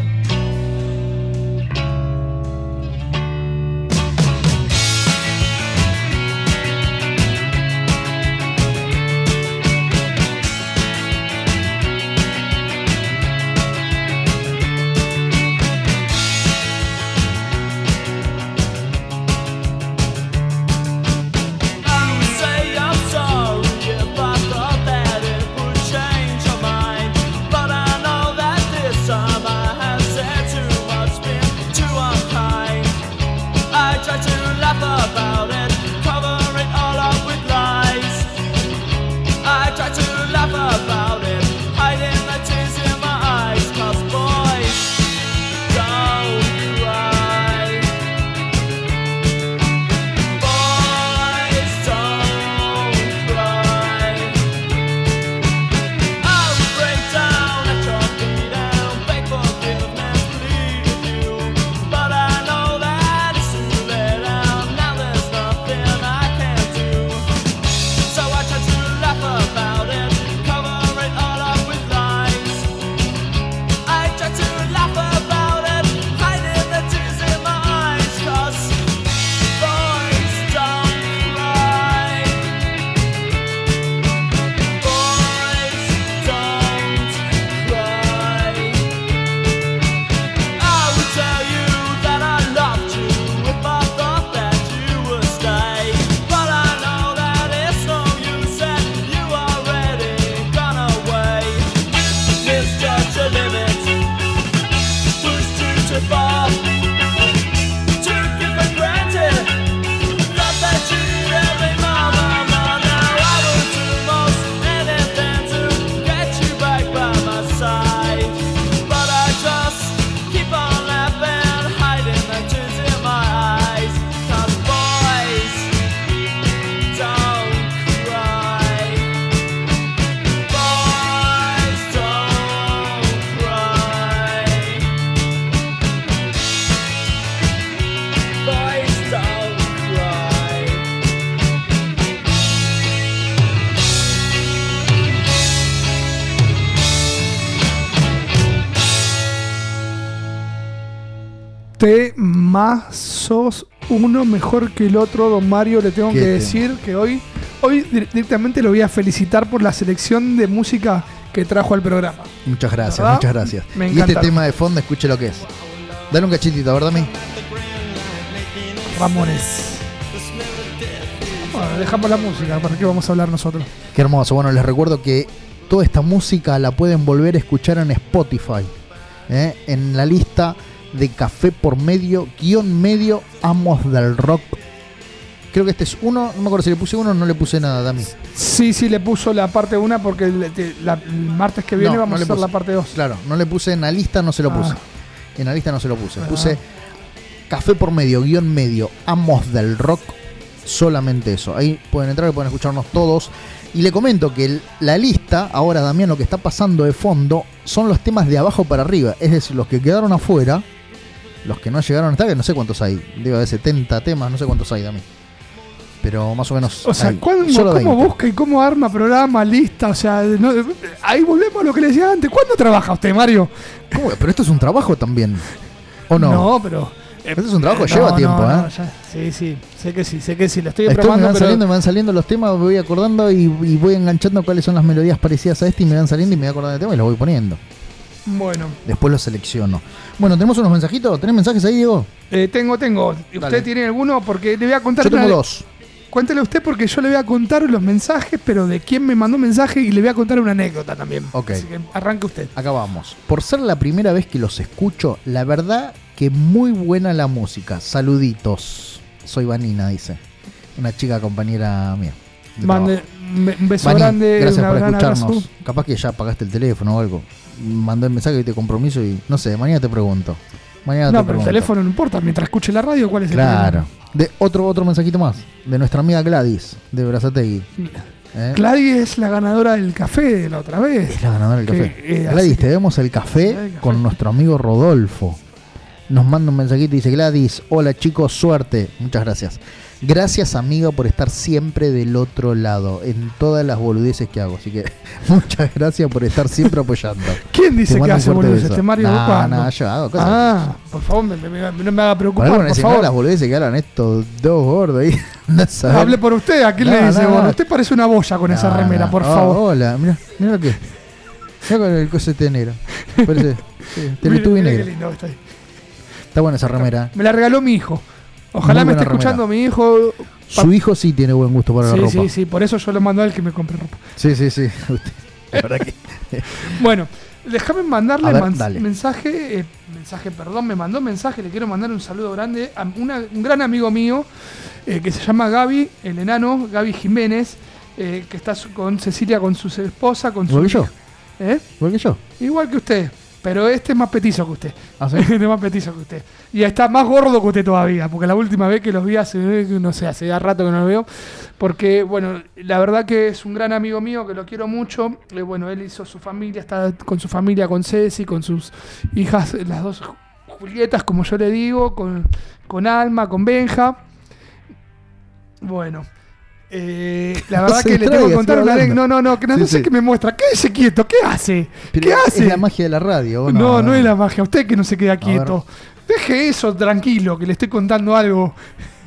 But I know that this time I have usted más sos uno mejor que el otro, don Mario. Le tengo que tema? decir que hoy, hoy directamente lo voy a felicitar por la selección de música que trajo al programa. Muchas gracias, ¿verdad? muchas gracias. Me Y encanta. este tema de fondo, escuche lo que es. Dale un cachitito, ¿verdad, mi? Ramones. Bueno, dejamos la música, ¿para qué vamos a hablar nosotros? Qué hermoso. Bueno, les recuerdo que toda esta música la pueden volver a escuchar en Spotify, ¿eh? En la lista de Café por Medio, guión medio, Amos del Rock. Creo que este es uno, no me acuerdo si le puse uno o no le puse nada, Dami. Sí, sí, le puso la parte una porque el, la- el martes que viene No, vamos no a le hacer puse. la parte dos. Claro, no le puse en la lista, no se lo Ah. puse. En la lista no se lo puse. Ah. Puse Café por Medio, guión medio, Amos del Rock. Solamente eso. Ahí pueden entrar y pueden escucharnos todos. Y le comento que el- la lista, ahora Damián, lo que está pasando de fondo son los temas de abajo para arriba. Es decir, los que quedaron afuera, los que no llegaron hasta que no sé cuántos hay. Debe haber setenta temas, no sé cuántos hay, Damián. Pero más o menos. O sea, hay. ¿cuándo- Solo ¿cómo veinte. busca y cómo arma programa, lista? O sea, no- ahí volvemos a lo que le decía antes. ¿Cuándo trabaja usted, Mario? ¿Cómo? Pero esto es un trabajo también. ¿O no? No, pero... Esto es un trabajo, eh, lleva no, tiempo, no, ¿eh? no, ya- sí, sí, sé que sí, sé que sí. Lo estoy Estoy, me probando, van pero... saliendo, me van saliendo los temas, me voy acordando y, y voy enganchando cuáles son las melodías parecidas a este y me van saliendo y me voy acordando del tema y los voy poniendo. Bueno, Después los selecciono. Bueno, ¿tenemos unos mensajitos? ¿Tenés mensajes ahí, Diego? eh, tengo, tengo. ¿Y Dale. ¿Usted tiene alguno? Porque le voy a contar... Yo tengo una- dos. Cuéntele usted porque yo le voy a contar los mensajes, pero de quién me mandó mensaje y le voy a contar una anécdota también. Ok. Así que arranque usted. Acá vamos. Por ser la primera vez que los escucho, la verdad que muy buena la música. Saluditos. Soy Vanina, dice. Una chica compañera mía. de Mande trabajo. un un beso Vani, grande, gracias una por gran escucharnos. abrazo. Capaz que ya apagaste el teléfono o algo. Mandé el mensaje de compromiso y no sé, mañana te pregunto. Mañana No, te pero el pregunto. teléfono no importa. Mientras escuche la radio, ¿cuál es el Claro. problema? De otro otro mensajito más. De nuestra amiga Gladys, de Brazategui. ¿Eh? Gladys es la ganadora del café de la otra vez. Es la ganadora del Que, café. eh, así Gladys, que- te demos el Sí, café el café. con nuestro amigo Rodolfo. Nos manda un mensajito y dice: Gladys, hola chicos, suerte. Muchas gracias. Gracias, amigo, por estar siempre del otro lado en todas las boludeces que hago. Así que muchas gracias por estar siempre apoyando. ¿Quién dice Te que mando un hace fuerte boludeces? beso. Este Mario Nah, ¿cuándo? nah, yo hago cosas. Ah, por favor, me- me- me- no me haga Por preocupar, algo por necesitamos favor. las boludeces que hablan estos dos gordos ahí. Andá a saber. Hable por usted, ¿a quién No, le dice? no, Bueno, no. usted parece una boya con esa No, remera, no. por Oh, favor. Hola, mira, mira lo que. Mira con el cosete negro. Parece. Sí, Mire, Teletubby mire qué negro. lindo que está ahí. Está buena esa remera. Me la regaló mi hijo. Ojalá Muy me buena esté escuchando mi hijo. Su hijo sí tiene buen gusto para la Sí, ropa. sí, sí, por eso yo lo mando a él que me compre ropa. Sí, sí, sí. Usted- La verdad que. Bueno, déjame mandarle A ver, mans- dale. mensaje, eh, mensaje, perdón, me mandó mensaje, le quiero mandar un saludo grande a una- un gran amigo mío eh, que se llama Gaby, el enano, Gaby Jiménez, eh, que está su- con Cecilia, con su esposa, con su Igual que yo. hija. ¿Eh? Igual que yo. Igual que usted, pero este es más petizo que usted. ¿Ah, sí? Este es más petizo que usted. Y está más gordo que usted todavía, porque la última vez que los vi hace, no sé, hace ya rato que no lo veo. Porque, bueno, la verdad que es un gran amigo mío, que lo quiero mucho. Eh, bueno, él hizo su familia, está con su familia, con Ceci, con sus hijas, las dos Julietas, como yo le digo, con, con Alma, con Benja. Bueno. eh, la No verdad se que le tengo distraiga, que contar siga una hablando. anécdota. No, no, no, que no, Sí, no sé sí. qué me muestra. Quédese quieto, ¿qué hace? Pero ¿Qué hace? Es la magia de la radio. ¿o No, no, no, es la magia. Usted que no se queda quieto. Deje eso tranquilo, que le estoy contando algo.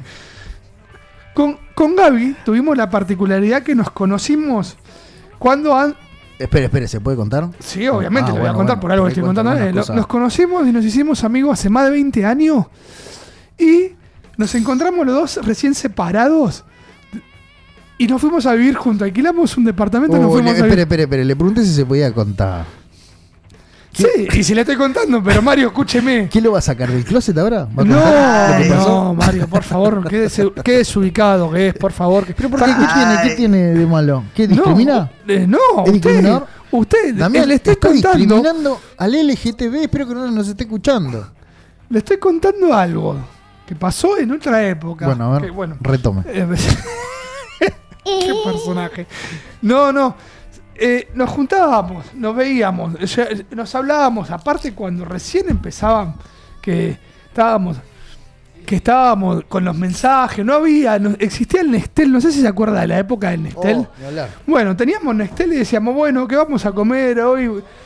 Con, con Gaby tuvimos la particularidad que nos conocimos cuando... an- Espere, espere, ¿se puede contar? Sí, obviamente, Ah, le voy a bueno, contar bueno, por algo por que ahí estoy contando. cuentan Eh, lo- algunas Nos cosas. conocimos y nos hicimos amigos hace más de veinte años. Y nos encontramos los dos recién separados. Y nos fuimos a vivir juntos. Alquilamos un departamento y nos Oh, fuimos le- a vivir. espere, espere, espere. Le pregunté si se podía contar. Sí, y si le estoy contando, pero Mario, escúcheme. ¿Quién lo va a sacar del closet ahora? ¿Va a contar lo que No, pasó? no, Mario, por favor, qué, qué desubicado que es, por favor. ¿Pero por qué? ¿Qué tiene? ¿Qué tiene de malo? ¿Qué discrimina? No, eh, no ¿Es usted, discriminador? usted Damián, le estoy está contando, discriminando al L G T B. Espero que no nos esté escuchando. le estoy contando algo que pasó en otra época. Bueno, a ver, Que, bueno, retome. eh, qué personaje. No, no. eh, nos juntábamos, nos veíamos, o sea, nos hablábamos. Aparte, cuando recién empezaban, que estábamos, que estábamos con los mensajes, no había, no- existía el Nextel. No sé si se acuerda de la época del Nextel. Oh, ni hablar. Bueno, teníamos Nextel y decíamos, bueno, ¿qué vamos a comer hoy?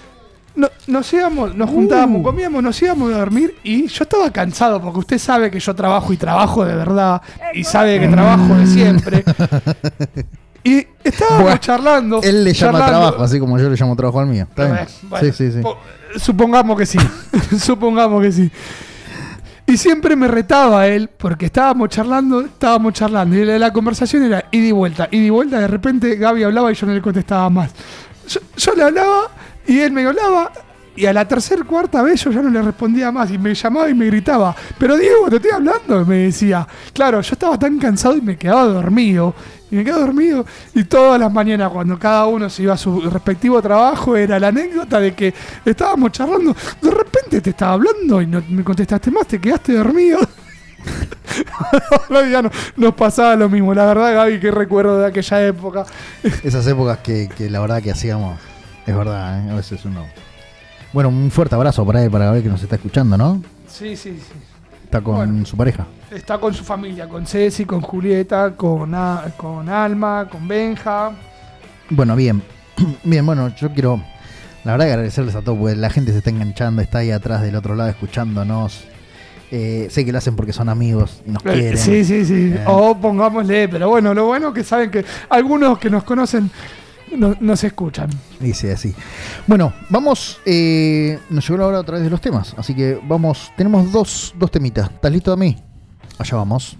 no, nos íbamos, nos juntábamos, uh. comíamos, nos íbamos a dormir y yo estaba cansado porque usted sabe que yo trabajo y trabajo de verdad y sabe que trabajo de siempre. Y estábamos bueno, charlando. Él le llama charlando. trabajo, así como yo le llamo trabajo al mío. ¿Está bien? Bueno, sí, sí, sí. Po- supongamos que sí. supongamos que sí. Y siempre me retaba él, porque estábamos charlando, estábamos charlando, y la, la conversación era ida y vuelta, ida y vuelta, de repente Gaby hablaba y yo no le contestaba más. Yo, yo le hablaba y él me hablaba, y a la tercera, cuarta vez yo ya no le respondía más, y me llamaba y me gritaba, pero Diego, te estoy hablando, me decía. Claro, yo estaba tan cansado y me quedaba dormido, y me quedaba dormido, y todas las mañanas cuando cada uno se iba a su respectivo trabajo era la anécdota de que estábamos charlando, de repente te estaba hablando y no me contestaste más, te quedaste dormido. Ya no, nos pasaba lo mismo, la verdad, Gaby, qué recuerdo de aquella época. Esas épocas que, que la verdad que hacíamos, es verdad, ¿eh? A veces uno... Bueno, un fuerte abrazo para él, para Gaby que nos está escuchando, ¿no? Sí, sí, sí. Está con bueno, su pareja. Está con su familia, con Ceci, con Julieta, con, A, con Alma, con Benja. Bueno, bien. Bien, bueno, yo quiero, la verdad, agradecerles a todos, porque la gente se está enganchando, está ahí atrás del otro lado escuchándonos. Eh, sé que lo hacen porque son amigos y nos eh, quieren. Sí, sí, sí. Eh. O pongámosle, pero bueno, lo bueno es que saben que algunos que nos conocen no, nos escuchan. Dice así. Bueno, vamos. Eh, nos llegó la hora otra vez de los temas. Así que vamos. Tenemos dos, dos temitas. ¿Estás listo, Dami? Allá vamos.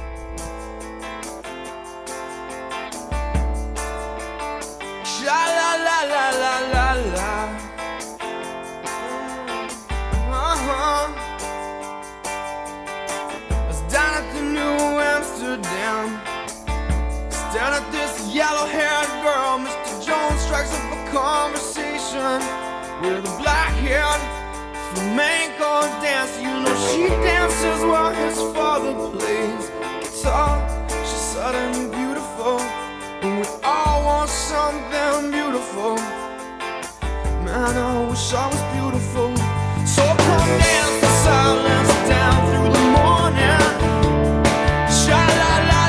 Down at this yellow-haired girl, Mister Jones strikes up a conversation with a black-haired flamenco dancer. You know she dances while his father plays guitar. She's suddenly beautiful, and we all want something beautiful. Man, I wish I was beautiful. So come dance the silence down through the morning. Sha-la-la.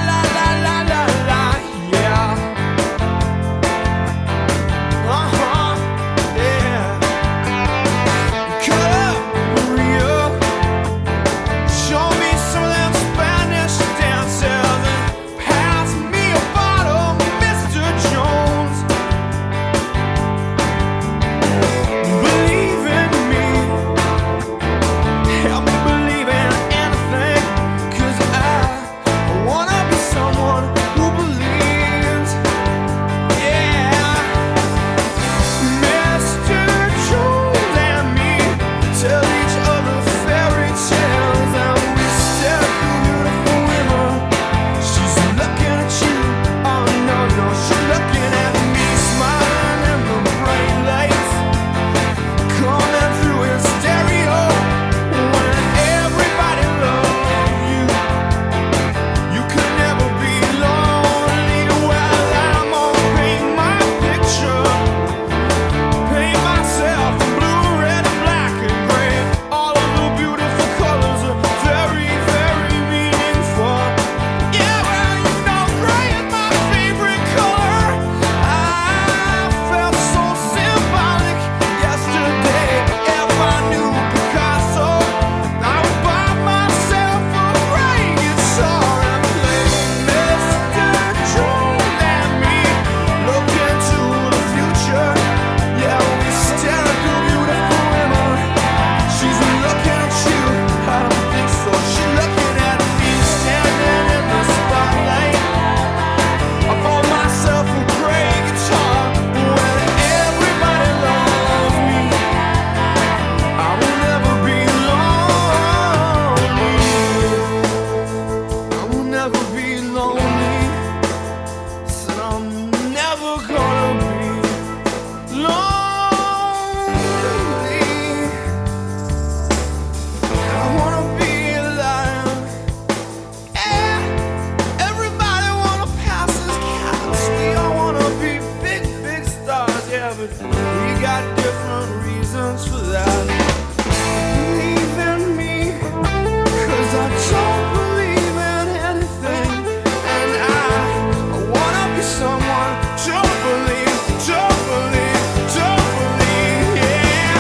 Don't believe, don't believe, don't believe, yeah.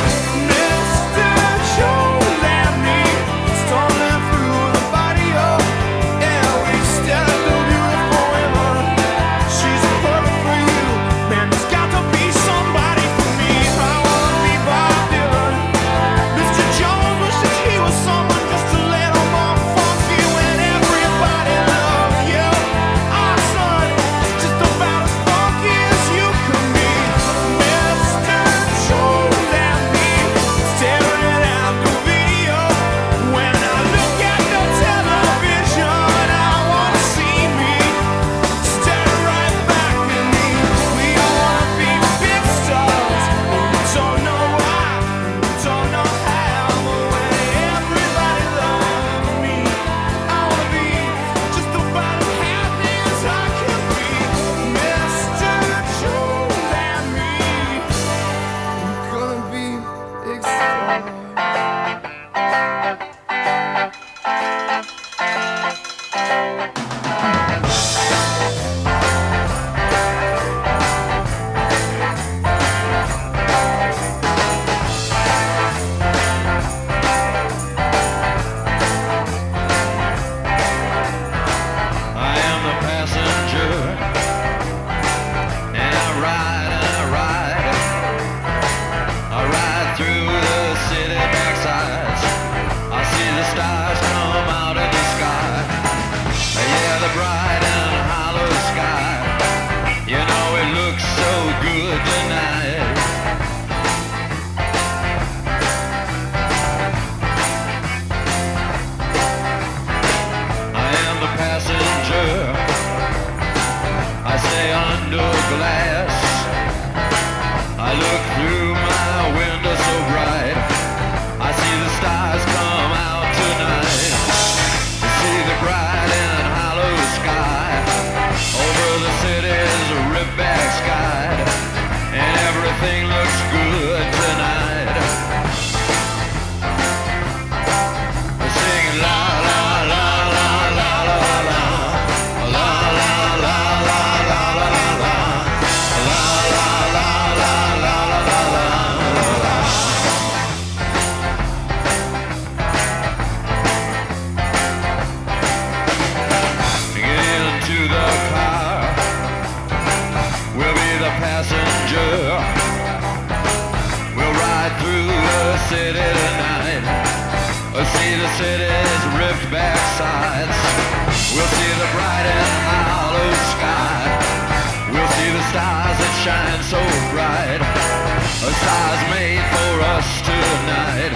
city tonight. We'll see the city's ripped back sides. We'll see the bright and hollow sky. We'll see the stars that shine so bright. A stars made for us tonight.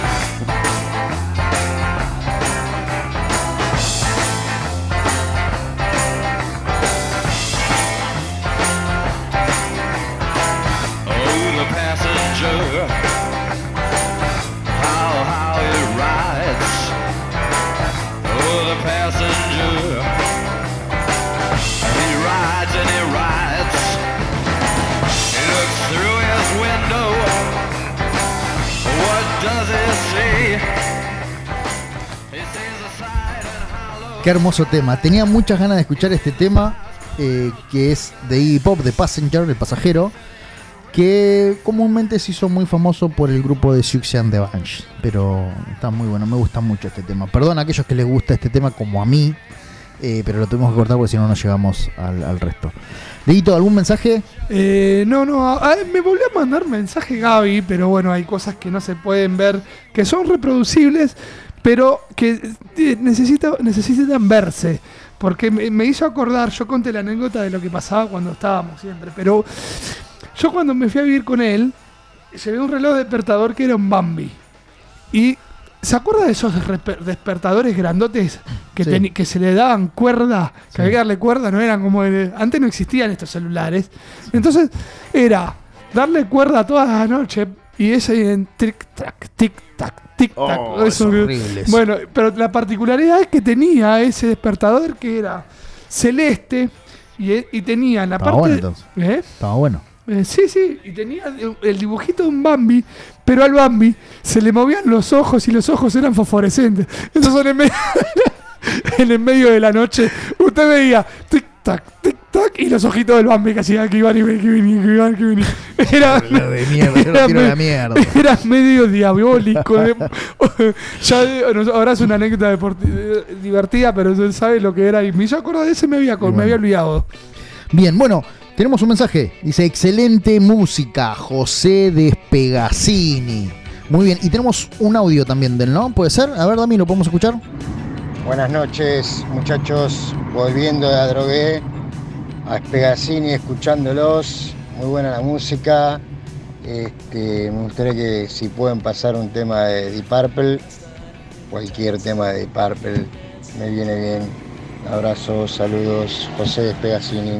Passenger, how, how it rides. Oh, the passenger, he rides and he rides. He looks through his window. What does he see? He sees a side and hollow. Qué hermoso tema. Tenía muchas ganas de escuchar este tema, eh, que es de Iggy Pop, de Passenger, el pasajero, que comúnmente se hizo muy famoso por el grupo de Siouxsie and the Banshees, pero está muy bueno, me gusta mucho este tema. Perdón a aquellos que les gusta este tema como a mí, eh, pero lo tuvimos que cortar porque si no no llegamos al, al resto. Dieguito, ¿algún mensaje? Eh, no, no, a, a, me volvió a mandar mensaje Gaby, pero bueno, hay cosas que no se pueden ver, que son reproducibles, pero que eh, necesita, necesitan verse. Porque me, me hizo acordar, yo conté la anécdota de lo que pasaba cuando estábamos siempre, pero... Yo cuando me fui a vivir con él, llevé un reloj despertador que era un Bambi. Y ¿se acuerda de esos despertadores grandotes que, sí. ten, que se le daban cuerda? Que sí. Había que darle cuerda, no eran como... De, antes no existían estos celulares. Entonces era darle cuerda todas las noches y ese en tic-tac, tic-tac, tic-tac. Oh, eso, es horrible. Bueno, pero la particularidad es que tenía ese despertador que era celeste y, y tenía en la Estaba parte... bueno entonces. ¿Eh? Estaba bueno. Eh, sí, sí, y tenía el dibujito de un Bambi, pero al Bambi se le movían los ojos y los ojos eran fosforescentes. Entonces en el medio, en el medio de la noche usted veía tic-tac, tic-tac y los ojitos del Bambi que hacían que iban y venían, que venían, que iban, que venían. Era, lo de mierda, era, me, la mierda. Era medio diabólico. De, ya ahora es una anécdota deportiva, divertida, pero él sabe lo que era. Y me hizo acordar de ese, me había, bueno. me había olvidado. Bien, bueno. Tenemos un mensaje, dice excelente música, José Despegazzini. Muy bien, y tenemos un audio también del, ¿no? ¿Puede ser? A ver, Dami, ¿lo podemos escuchar? Buenas noches, muchachos, volviendo de la drogué a Spegazzini, escuchándolos, muy buena la música. Este, me gustaría que si pueden pasar un tema de Deep Purple, cualquier tema de Deep Purple, me viene bien. Abrazos, saludos, José Despegazzini.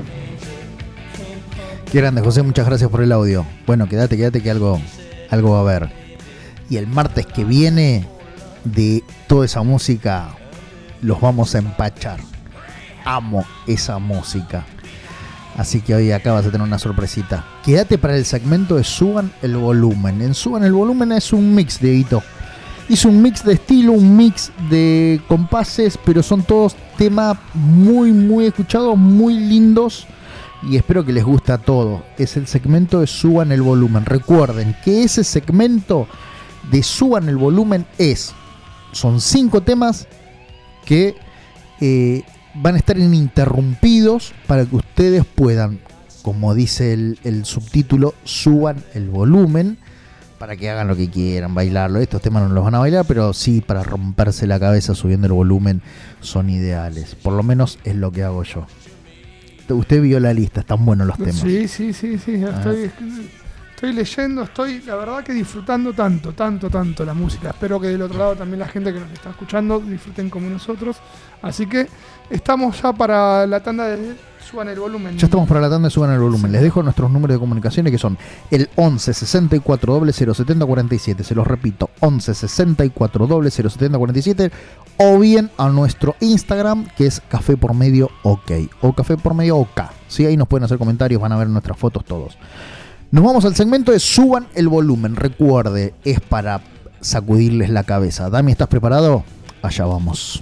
Qué grande, José, muchas gracias por el audio. Bueno, quédate, quédate que algo, algo va a haber. Y el martes que viene, de toda esa música, los vamos a empachar. Amo esa música. Así que hoy acá vas a tener una sorpresita. Quédate para el segmento de Suban el Volumen. En Suban el Volumen es un mix, Dieguito. Hizo un mix de estilo, un mix de compases, pero son todos temas muy, muy escuchados, muy lindos. Y espero que les guste a todos. Es el segmento de Suban el Volumen. Recuerden que ese segmento de Suban el Volumen es... Son cinco temas que eh, van a estar ininterrumpidos para que ustedes puedan, como dice el, el subtítulo, suban el volumen para que hagan lo que quieran, bailarlo. Estos temas no los van a bailar, pero sí para romperse la cabeza subiendo el volumen son ideales. Por lo menos es lo que hago yo. Usted vio la lista, están buenos los temas. Sí, sí, sí, sí. Estoy, estoy leyendo, estoy la verdad que disfrutando tanto, tanto, tanto la música. Espero que del otro lado también la gente que nos está escuchando disfruten como nosotros. Así que estamos ya para la tanda de Suban el Volumen. Ya estamos para la tanda de Suban el Volumen. Sí. Les dejo nuestros números de comunicaciones que son el once sesenta y cuatro cero cero setenta cuarenta y siete. Se los repito, once sesenta y cuatro cero cero setenta cuarenta y siete. O bien a nuestro Instagram, que es Café por Medio OK. O Café por Medio OK. Sí, ahí nos pueden hacer comentarios, van a ver nuestras fotos todos. Nos vamos al segmento de Suban el Volumen. Recuerde, es para sacudirles la cabeza. Dami, ¿estás preparado? Allá vamos.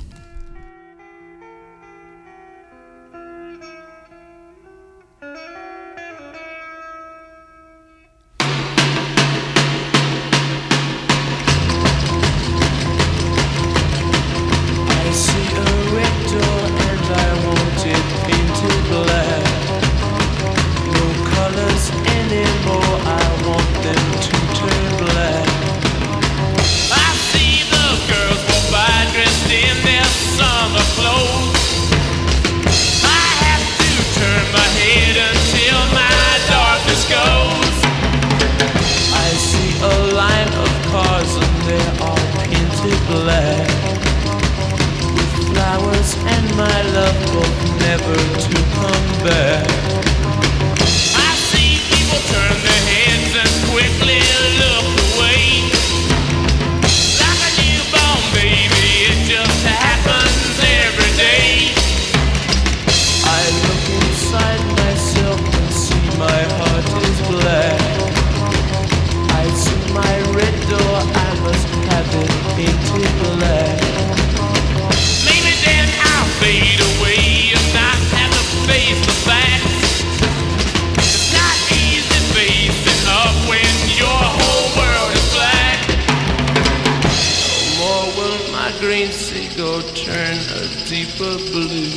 seagull turn a deeper blue.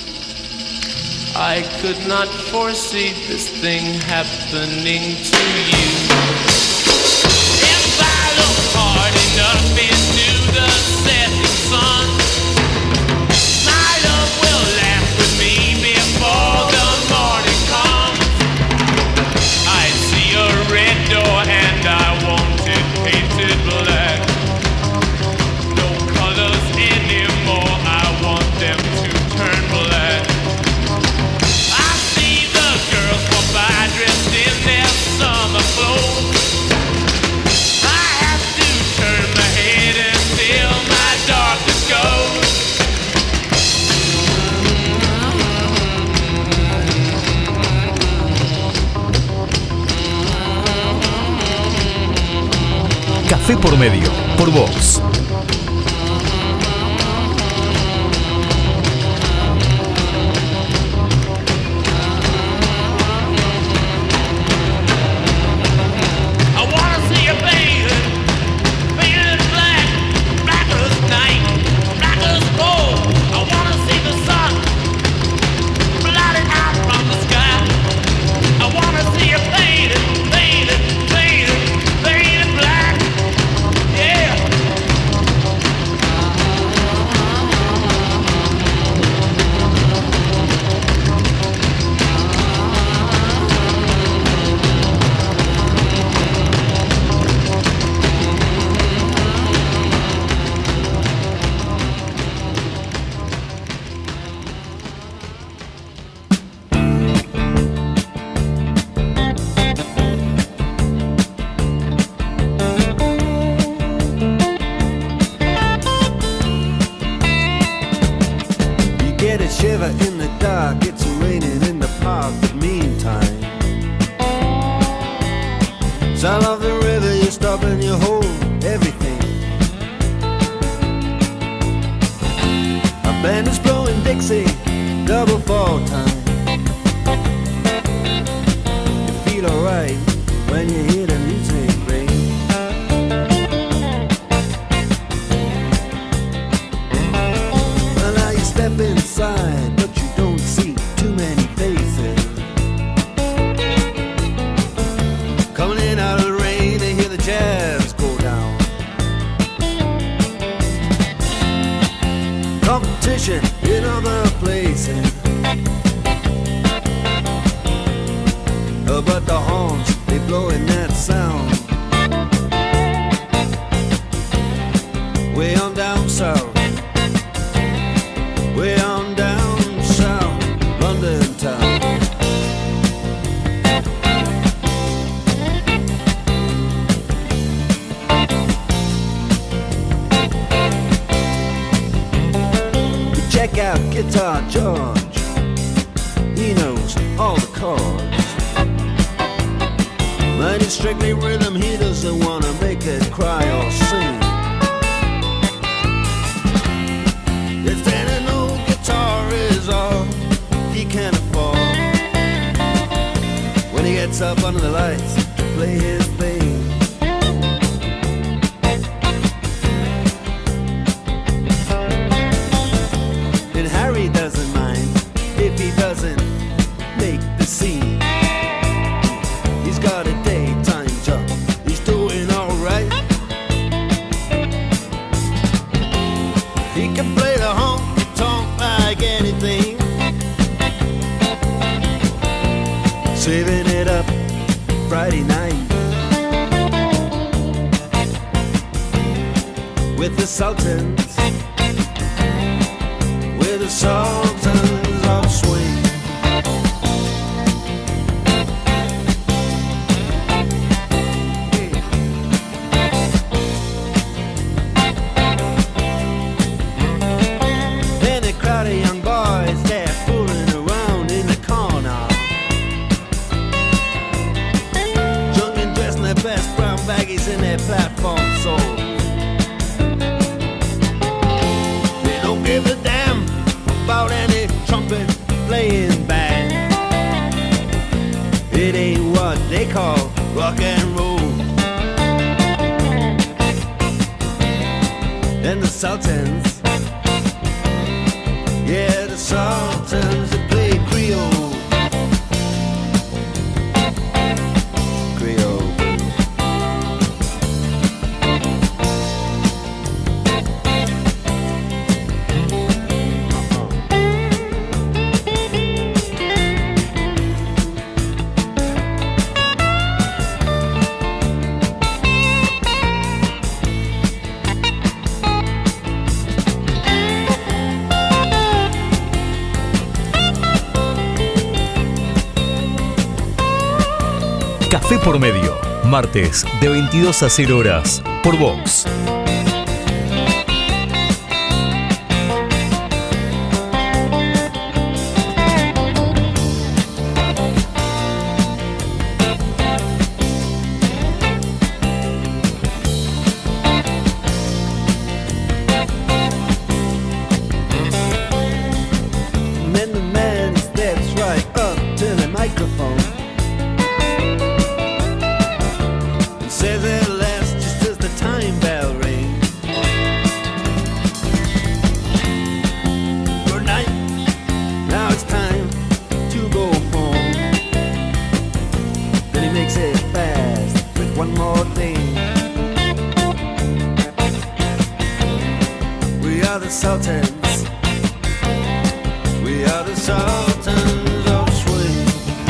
I could not foresee this thing happening to you. If I look hard enough into the setting sun, my love will laugh with me before the morning comes. I see a red door and I want it painted black. No colors anymore, I want them to turn black. I see the girls go by dressed in their summer clothes. I have to turn my head until my darkness goes. Café por medio, por Vox. And the Sultans Sultans that play Creole. Creole. Café por medio, martes de veintidós a cero horas, por Vox. Then the man steps right up to the microphone. Says it last just as the time bell rings. Good night, now it's time to go home. Then he makes it fast with one more thing. We are the Sultans. We are the Sultans of Swing.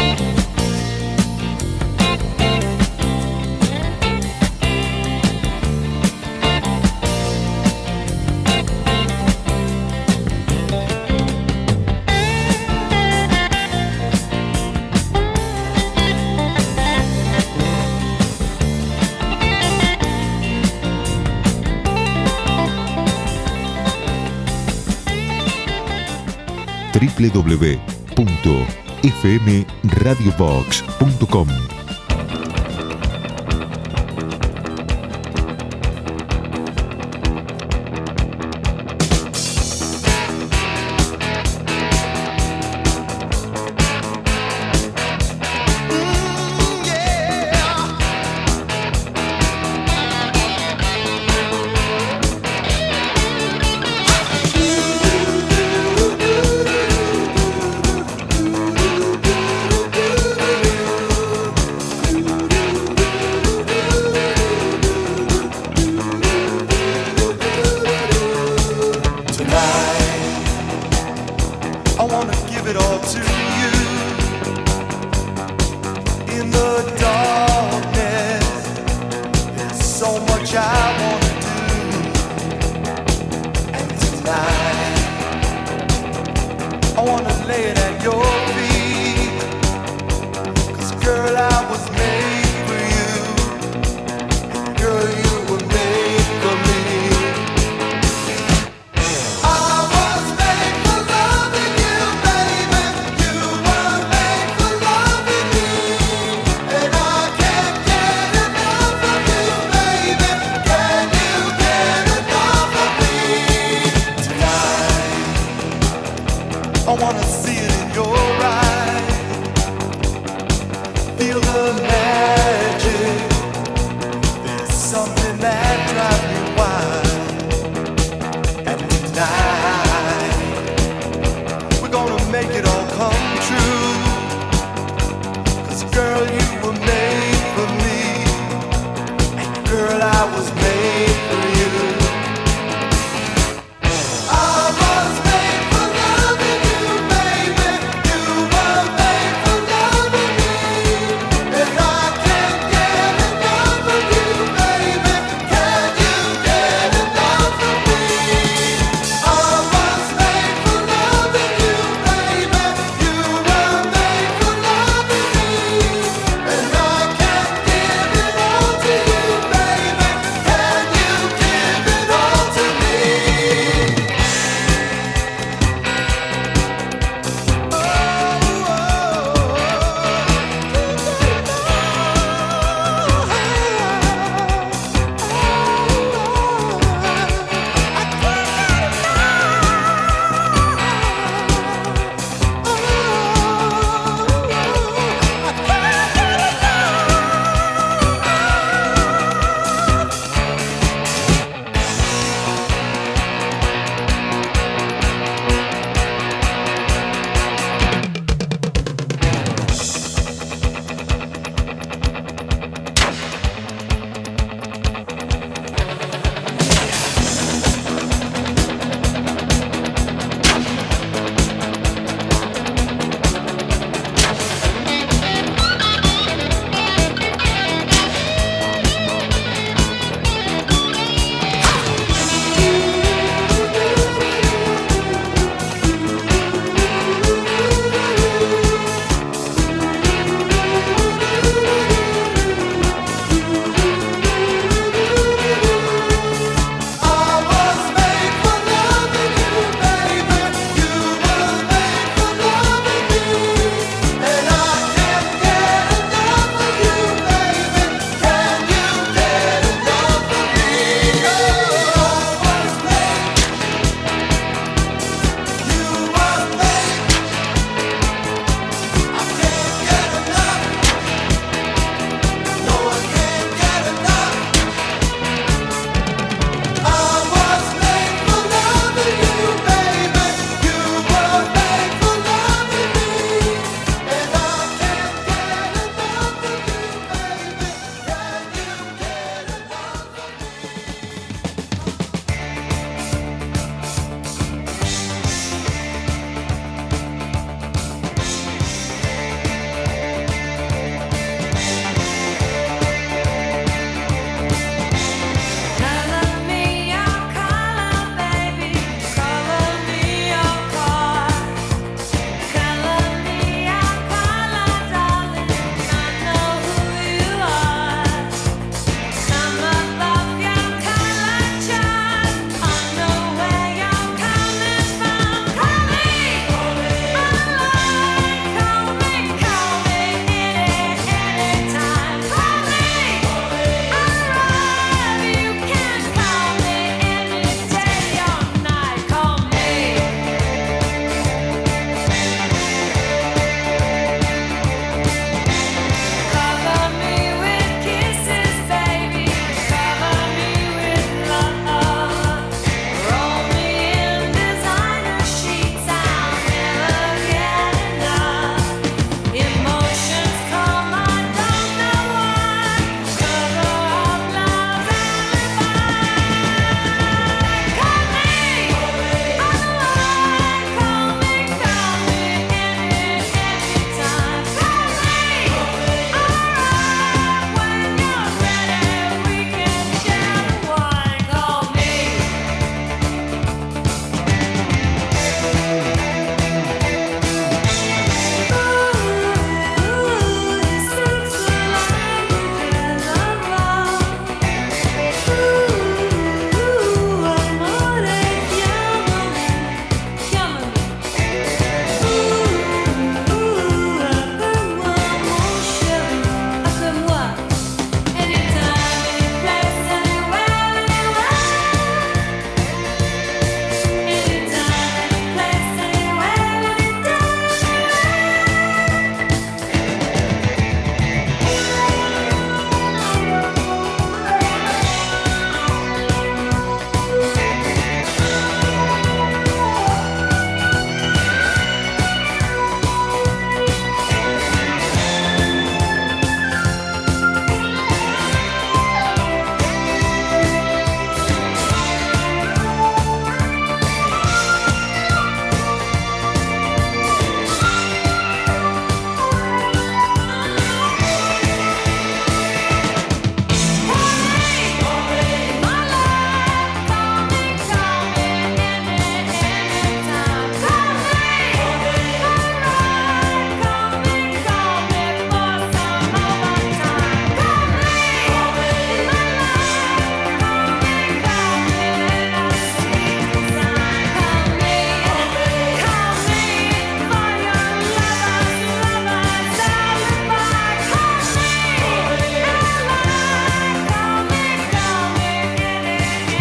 w w w punto f m radio vox punto com. Baby,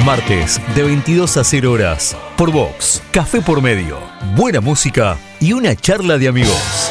martes de veintidós a cero horas por Vox. Café por medio, buena música y una charla de amigos.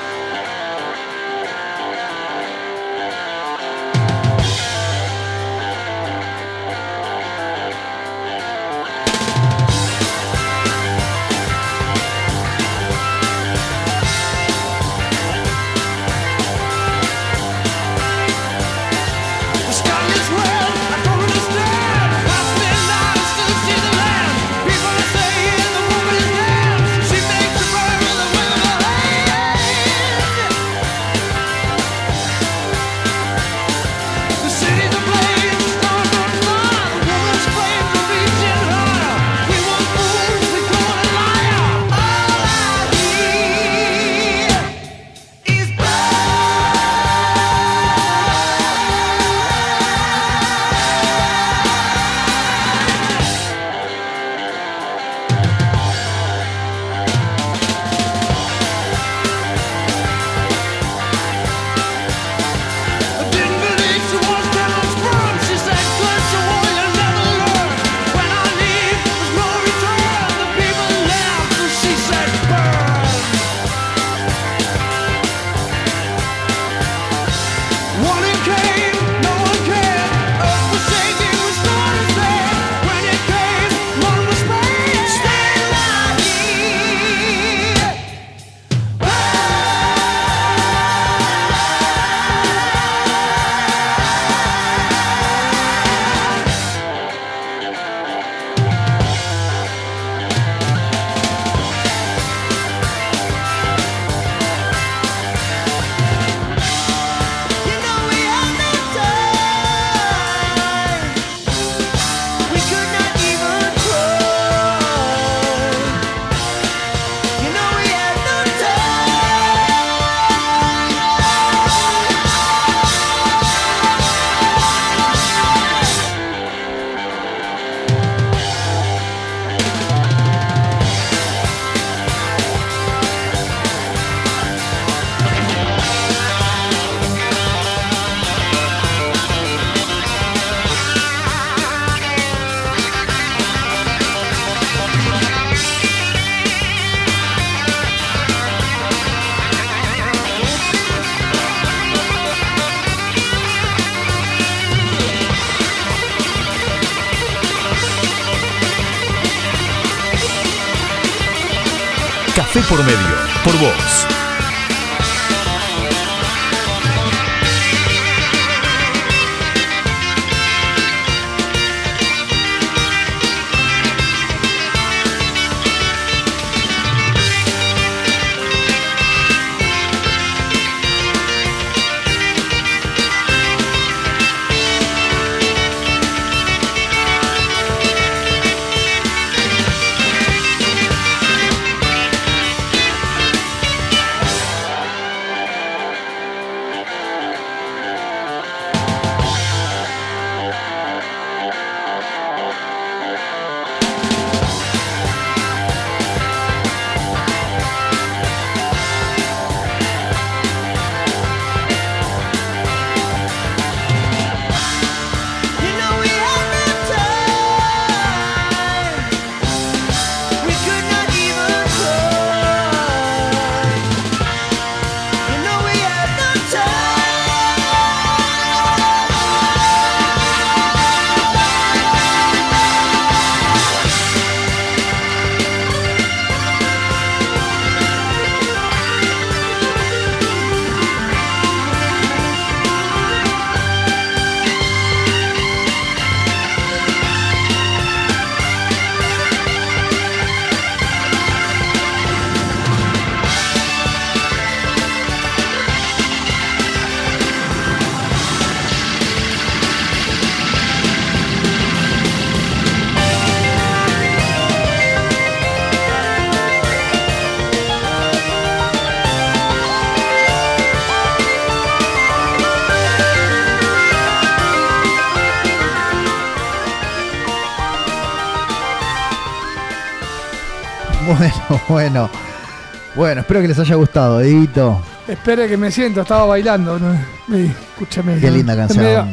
Café por medio, por Vox. Bueno, bueno. Bueno, espero que les haya gustado, Edito. Espere que me siento, estaba bailando. ¿no? Escúchame. Qué linda canción. Medio,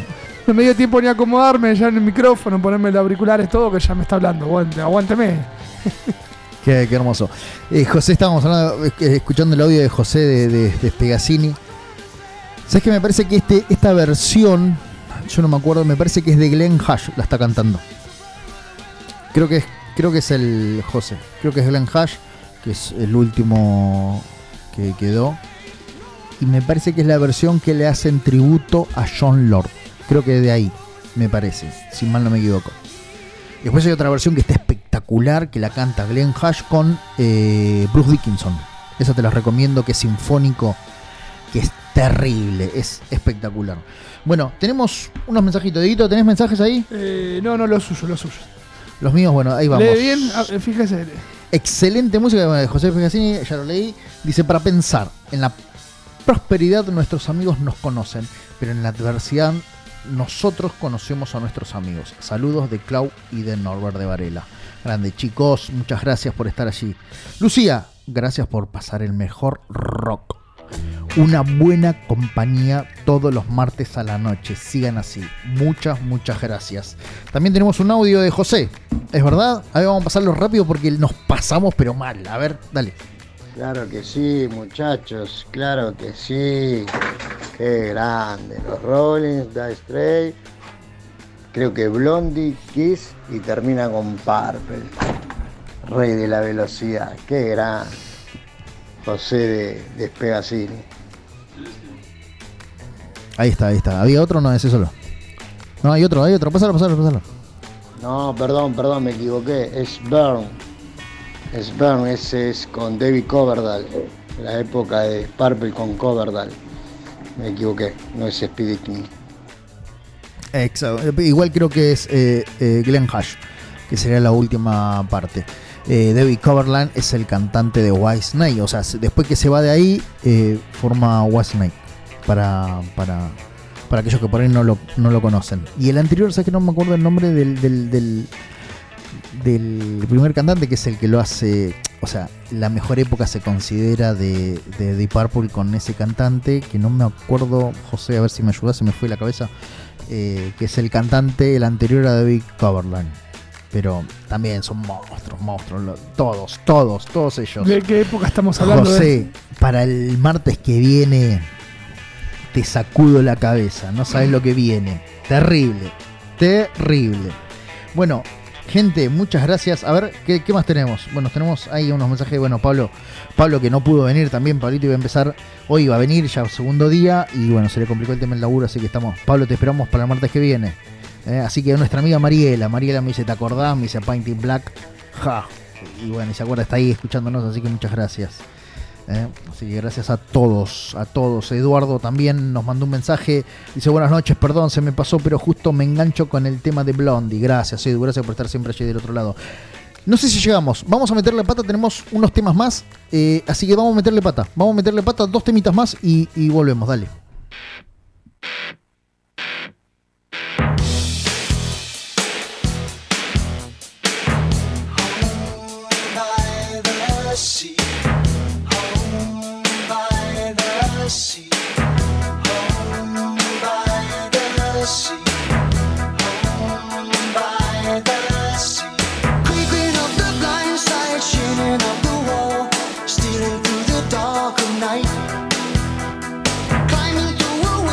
No me dio tiempo ni a acomodarme ya en el micrófono, ponerme los auriculares, todo, que ya me está hablando. Aguante, aguánteme. Qué, qué hermoso. Eh, José, estábamos hablando, eh, escuchando el audio de José de, de, de Spegazzini. ¿Sabes qué? Me parece que este, esta versión, yo no me acuerdo, me parece que es de Glenn Hash, la está cantando. Creo que es, creo que es el José. Creo que es Glenn Hash, que es el último que quedó. Y me parece que es la versión que le hacen tributo a Jon Lord. Creo que de ahí, me parece, si mal no me equivoco. Después hay otra versión que está espectacular, que la canta Glenn Hash con eh, Bruce Dickinson. Esa te la recomiendo, que es sinfónico, que es terrible, es espectacular. Bueno, tenemos unos mensajitos. Dieguito, ¿tenés mensajes ahí? Eh, no, no, los suyos, los suyos. Los míos, bueno, ahí vamos. Lee bien, ah, fíjese. Excelente música de José Spegazzini, ya lo leí. Dice, para pensar, en la prosperidad nuestros amigos nos conocen, pero en la adversidad nosotros conocemos a nuestros amigos. Saludos de Clau y de Norbert de Varela. Grande, chicos, muchas gracias por estar allí. Lucía, gracias por pasar el mejor rock. Una buena compañía todos los martes a la noche. Sigan así. Muchas, muchas gracias. También tenemos un audio de José. ¿Es verdad? A ver, vamos a pasarlo rápido porque nos pasamos pero mal. A ver, dale. Claro que sí, muchachos, claro que sí. Qué grande. Los Rollins, Dire Straits, creo que Blondie, Kiss y termina con Purple. Rey de la velocidad. Qué grande. José de, de Spegazzini. Ahí está, ahí está. ¿Había otro o no? Ese solo. No, hay otro, hay otro. Pásalo, pásalo, pásalo. No, perdón, perdón, me equivoqué. Es Burn. Es Burn, ese es con David Coverdale. La época de Purple con Coverdale. Me equivoqué, no es Speedy King. Exacto. Igual creo que es eh, eh, Glenn Hash, que sería la última parte. Eh, David Coverdale es el cantante de Whitesnake. O sea, después que se va de ahí, eh, forma Whitesnake. Para, para, para aquellos que por ahí no lo, no lo conocen. Y el anterior, sé que no me acuerdo el nombre del, del, del, del primer cantante, que es el que lo hace. O sea, la mejor época se considera de, de Deep Purple con ese cantante, que no me acuerdo, José, a ver si me ayudas, se me fue la cabeza. Eh, que es el cantante, el anterior a David Coverdale. Pero también son monstruos, monstruos, lo, todos, todos, todos ellos. ¿De qué época estamos hablando? José, de... para el martes que viene te sacudo la cabeza, no sabes lo que viene. Terrible, terrible. Bueno, gente, muchas gracias. A ver, ¿qué, qué más tenemos? Bueno, tenemos ahí unos mensajes. Bueno, Pablo, Pablo que no pudo venir también. Pablito iba a empezar, hoy iba a venir ya segundo día y bueno, se le complicó el tema del laburo, así que estamos. Pablo, te esperamos para el martes que viene. Eh, así que nuestra amiga Mariela, Mariela me dice, ¿te acordás? Me dice Painting Black. Ja. Y bueno, y se acuerda, está ahí escuchándonos, así que muchas gracias. Eh, así que gracias a todos, a todos. Eduardo también nos mandó un mensaje. Dice, buenas noches, perdón, se me pasó, pero justo me engancho con el tema de Blondie. Gracias, Edu, gracias por estar siempre allí del otro lado. No sé si llegamos, vamos a meterle pata, tenemos unos temas más. Eh, así que vamos a meterle pata, vamos a meterle pata, dos temitas más y, y volvemos, dale. Stealing through the dark of night, climbing through a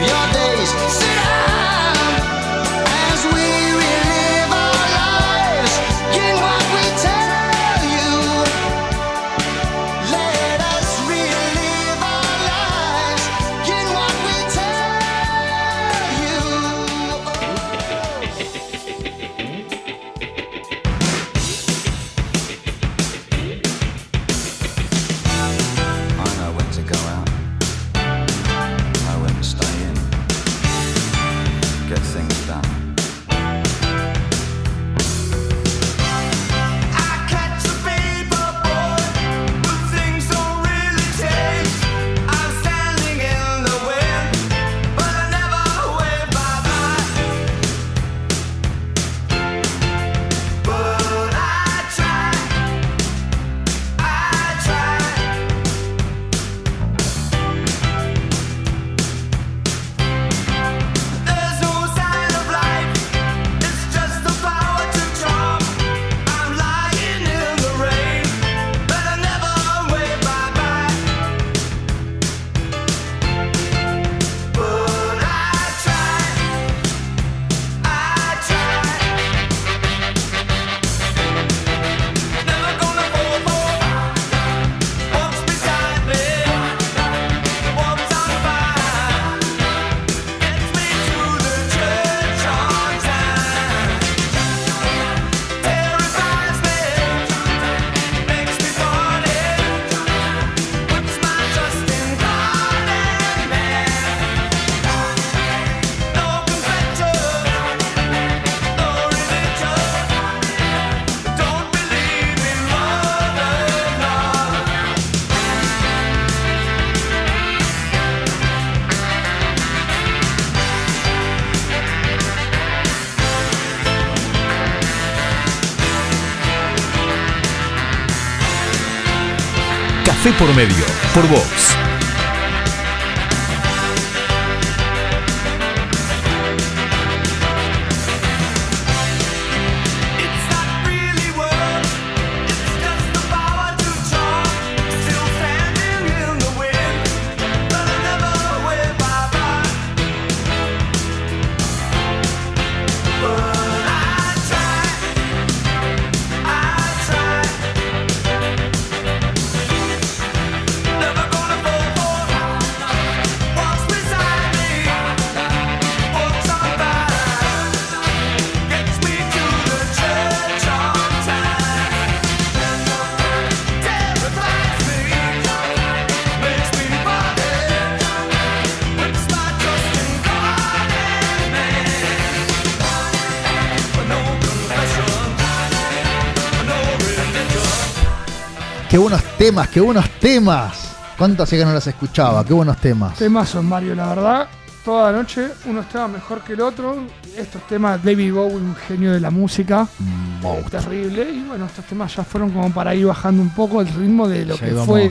your days. Sit down as we relive our lives in what we tell you. Let us relive our lives in what we tell you. I know when to go out, know when to stay in, get things done. I catch the paper boy, but things don't really change. I'm standing in the wind, but I never wave bye bye. But I try, I try. There's no sign of life, it's just the power to trump. I'm lying in the rain, but I never wave bye bye. But I try, I try. Never gonna fall for what's beside me, what's on fire. Gets me to the church on time. Terrifies me, makes me funny. Puts my trust in God and man. No confession, no religion. Don't believe in mother love. Café por medio, por Vox. It's not really words, it's just the power to charm. Still standing in the wind, but I never wave bye bye. But I try, I try. Never gonna fall for what's beside me, what's on fire. Gets me to the church on time. Terrifies me, makes me bother. Puts my trust in God and man. No confession, no religion. Qué buenos temas, qué buenos temas. ¿Cuánto hacía que no las escuchaba? Qué buenos temas. Temazos, Mario, la verdad. Toda la noche uno estaba mejor que el otro. Estos temas, David Bowie, un genio de la música. eh, terrible. Y bueno, estos temas ya fueron como para ir bajando un poco el ritmo de lo Ya que íbamos. fue. eh,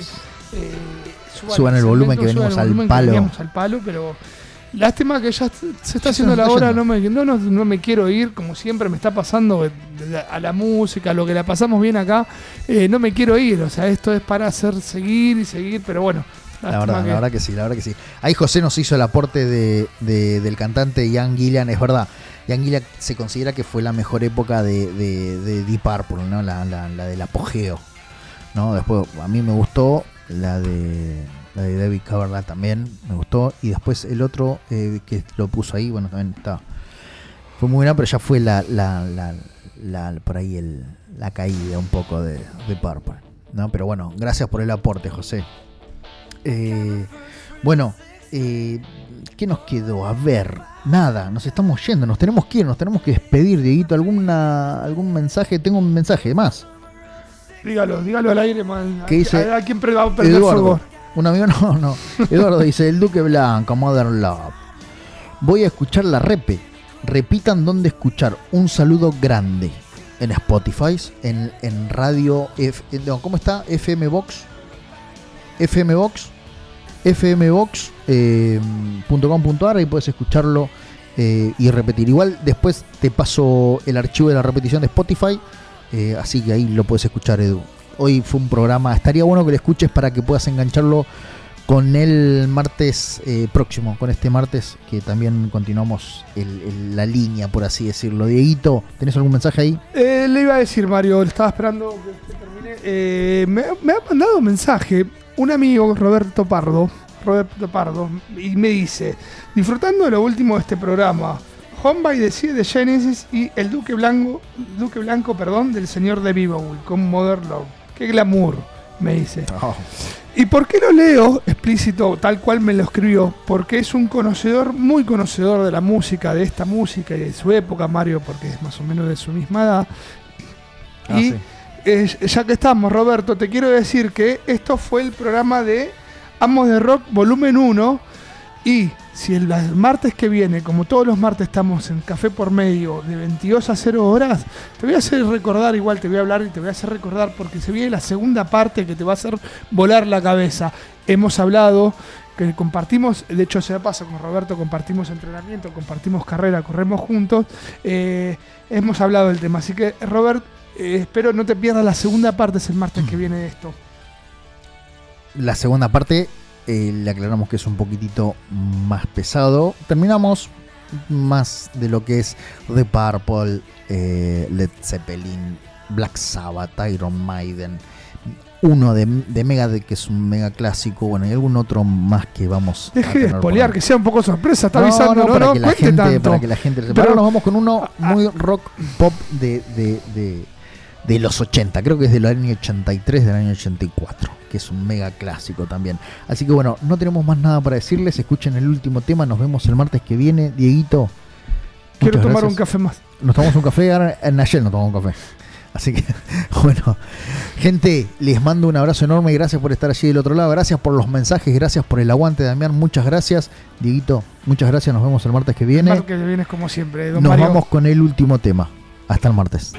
Suban el volumen que segmento, venimos suban el al volumen que palo. veníamos al palo, pero lástima que ya se se está Ya haciendo se la nos está hora. yendo. No me, no, no, no me quiero ir, como siempre me está pasando a la música, a lo que la pasamos bien acá. eh, no me quiero ir, o sea, esto es para hacer seguir y seguir, pero bueno. La lástima verdad, que- la verdad que sí, la verdad que sí. Ahí José nos hizo el aporte de, de- del cantante Ian Gillan, es verdad. Ian Gillan se considera que fue la mejor época de, de, de Deep Purple, ¿no? La, la, la del apogeo, ¿no? Después, a mí me gustó la de la de David Coverdale también, me gustó. Y después el otro eh, que lo puso ahí, bueno, también está. Fue muy buena, pero ya fue la, la, la, la- por ahí el, la caída un poco de, de Purple, ¿no? Pero bueno, gracias por el aporte, José. Eh, bueno, eh, ¿qué nos quedó? A ver, nada, nos estamos yendo, nos tenemos que ir, nos tenemos que despedir, Dieguito. ¿Alguna, algún mensaje? Tengo un mensaje más. Dígalo, dígalo al aire, man. ¿Qué dice? ¿A, a quién pre- va a prender Eduardo, fuego? un amigo, no, no. Eduardo dice: el Duque Blanco, Modern Love. Voy a escuchar la repe. Repitan dónde escuchar. Un saludo grande. En Spotify, en, en radio. F, no, ¿cómo está? F M Box. F M Box. F M Box eh, punto com punto a r. Ahí puedes escucharlo eh, y repetir. Igual después te paso el archivo de la repetición de Spotify. Eh, así que ahí lo puedes escuchar, Edu. Hoy fue un programa, estaría bueno que lo escuches para que puedas engancharlo con el martes eh, próximo, con este martes, que también continuamos el, el, la línea, por así decirlo. Dieguito, ¿tenés algún mensaje ahí? Eh, le iba a decir, Mario, estaba esperando que usted termine. Eh, me, me ha mandado un mensaje un amigo, Roberto Pardo, Roberto Pardo, y me dice, disfrutando de lo último de este programa, Homebody decide de Genesis y el Duque Blanco, Duque Blanco, perdón, del señor David Bowie, con Modern Love. ¡Qué glamour! Me dice. Oh. ¿Y por qué lo leo explícito, tal cual me lo escribió? Porque es un conocedor, muy conocedor de la música, de esta música y de su época, Mario, porque es más o menos de su misma edad. Ah, y sí. eh, ya que estamos, Roberto, te quiero decir que esto fue el programa de Amos de Rock volumen uno. Y si el martes que viene, como todos los martes estamos en Café por Medio de veintidós a cero horas, te voy a hacer recordar, igual te voy a hablar y te voy a hacer recordar porque se viene la segunda parte que te va a hacer volar la cabeza. Hemos hablado, que compartimos, de hecho se me pasa con Roberto, compartimos entrenamiento, compartimos carrera, corremos juntos, eh, hemos hablado del tema. Así que Robert, eh, espero no te pierdas la segunda parte, es el martes que viene de esto. La segunda parte... Eh, le aclaramos que es un poquitito más pesado. Terminamos más de lo que es The Purple, eh, Led Zeppelin, Black Sabbath, Iron Maiden, uno de, de Megadeth, que es un mega clásico, bueno, y algún otro más que vamos Deje de espolear, que sea un poco sorpresa, está no, avisando, no, no, para, no, que no la gente, tanto. para que la gente... Pero Pero ahora nos vamos con uno muy rock pop de, de, de, de los ochenta, creo que es del año ochenta y tres, del año ochenta y cuatro, que es un mega clásico también. Así que bueno, no tenemos más nada para decirles, escuchen el último tema, nos vemos el martes que viene. Dieguito, quiero tomar gracias. un café más. Nos tomamos un café, ahora en ayer nos tomamos un café. Así que, bueno, gente, les mando un abrazo enorme y gracias por estar allí del otro lado. Gracias por los mensajes, gracias por el aguante, Damián. Muchas gracias. Dieguito, muchas gracias. Nos vemos el martes que viene. El martes que viene es como siempre, don Nos Mario. vamos con el último tema. Hasta el martes.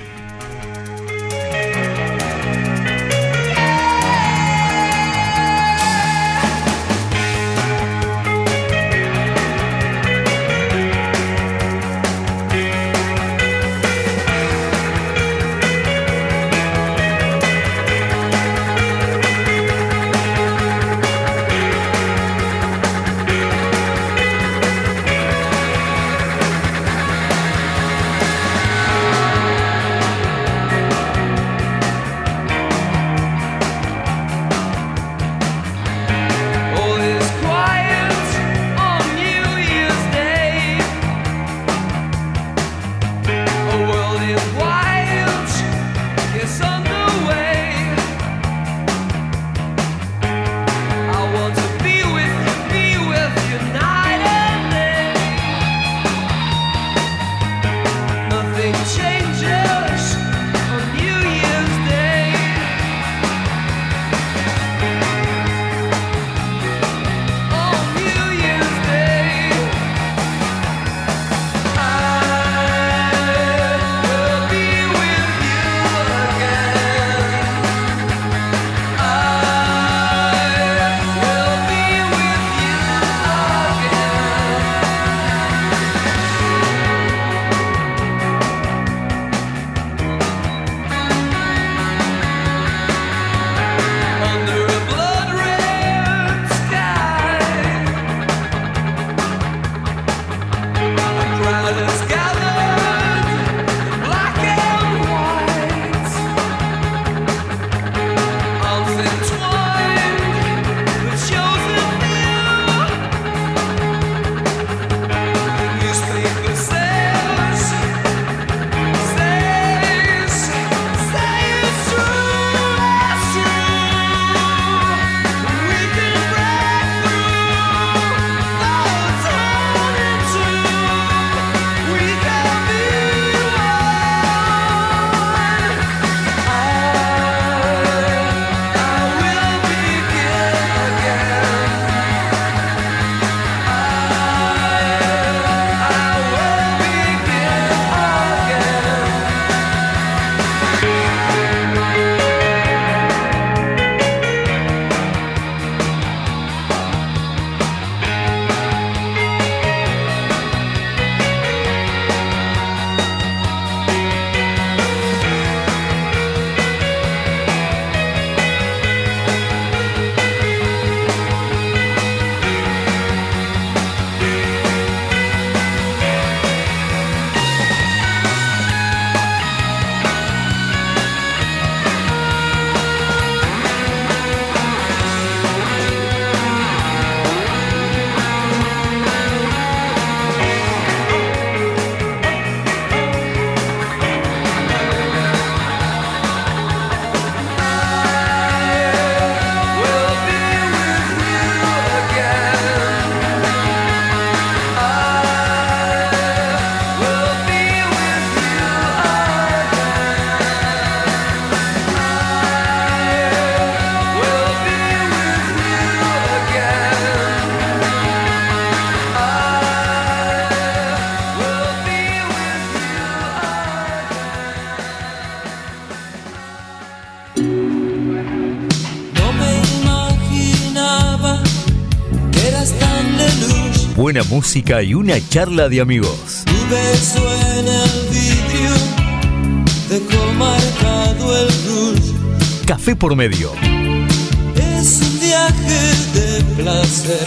buena música y una charla de amigos. Tu beso en el vidrio, dejó marcado el rouge. Café por medio. Es un viaje de placer.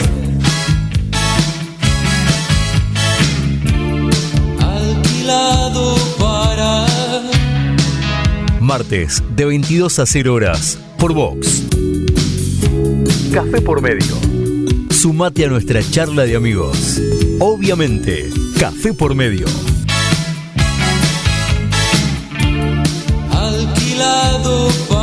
Alquilado para... Martes de veintidós a cero horas por Vox. Café por medio. Sumate a nuestra charla de amigos. Obviamente, Café por medio. Alquilado para...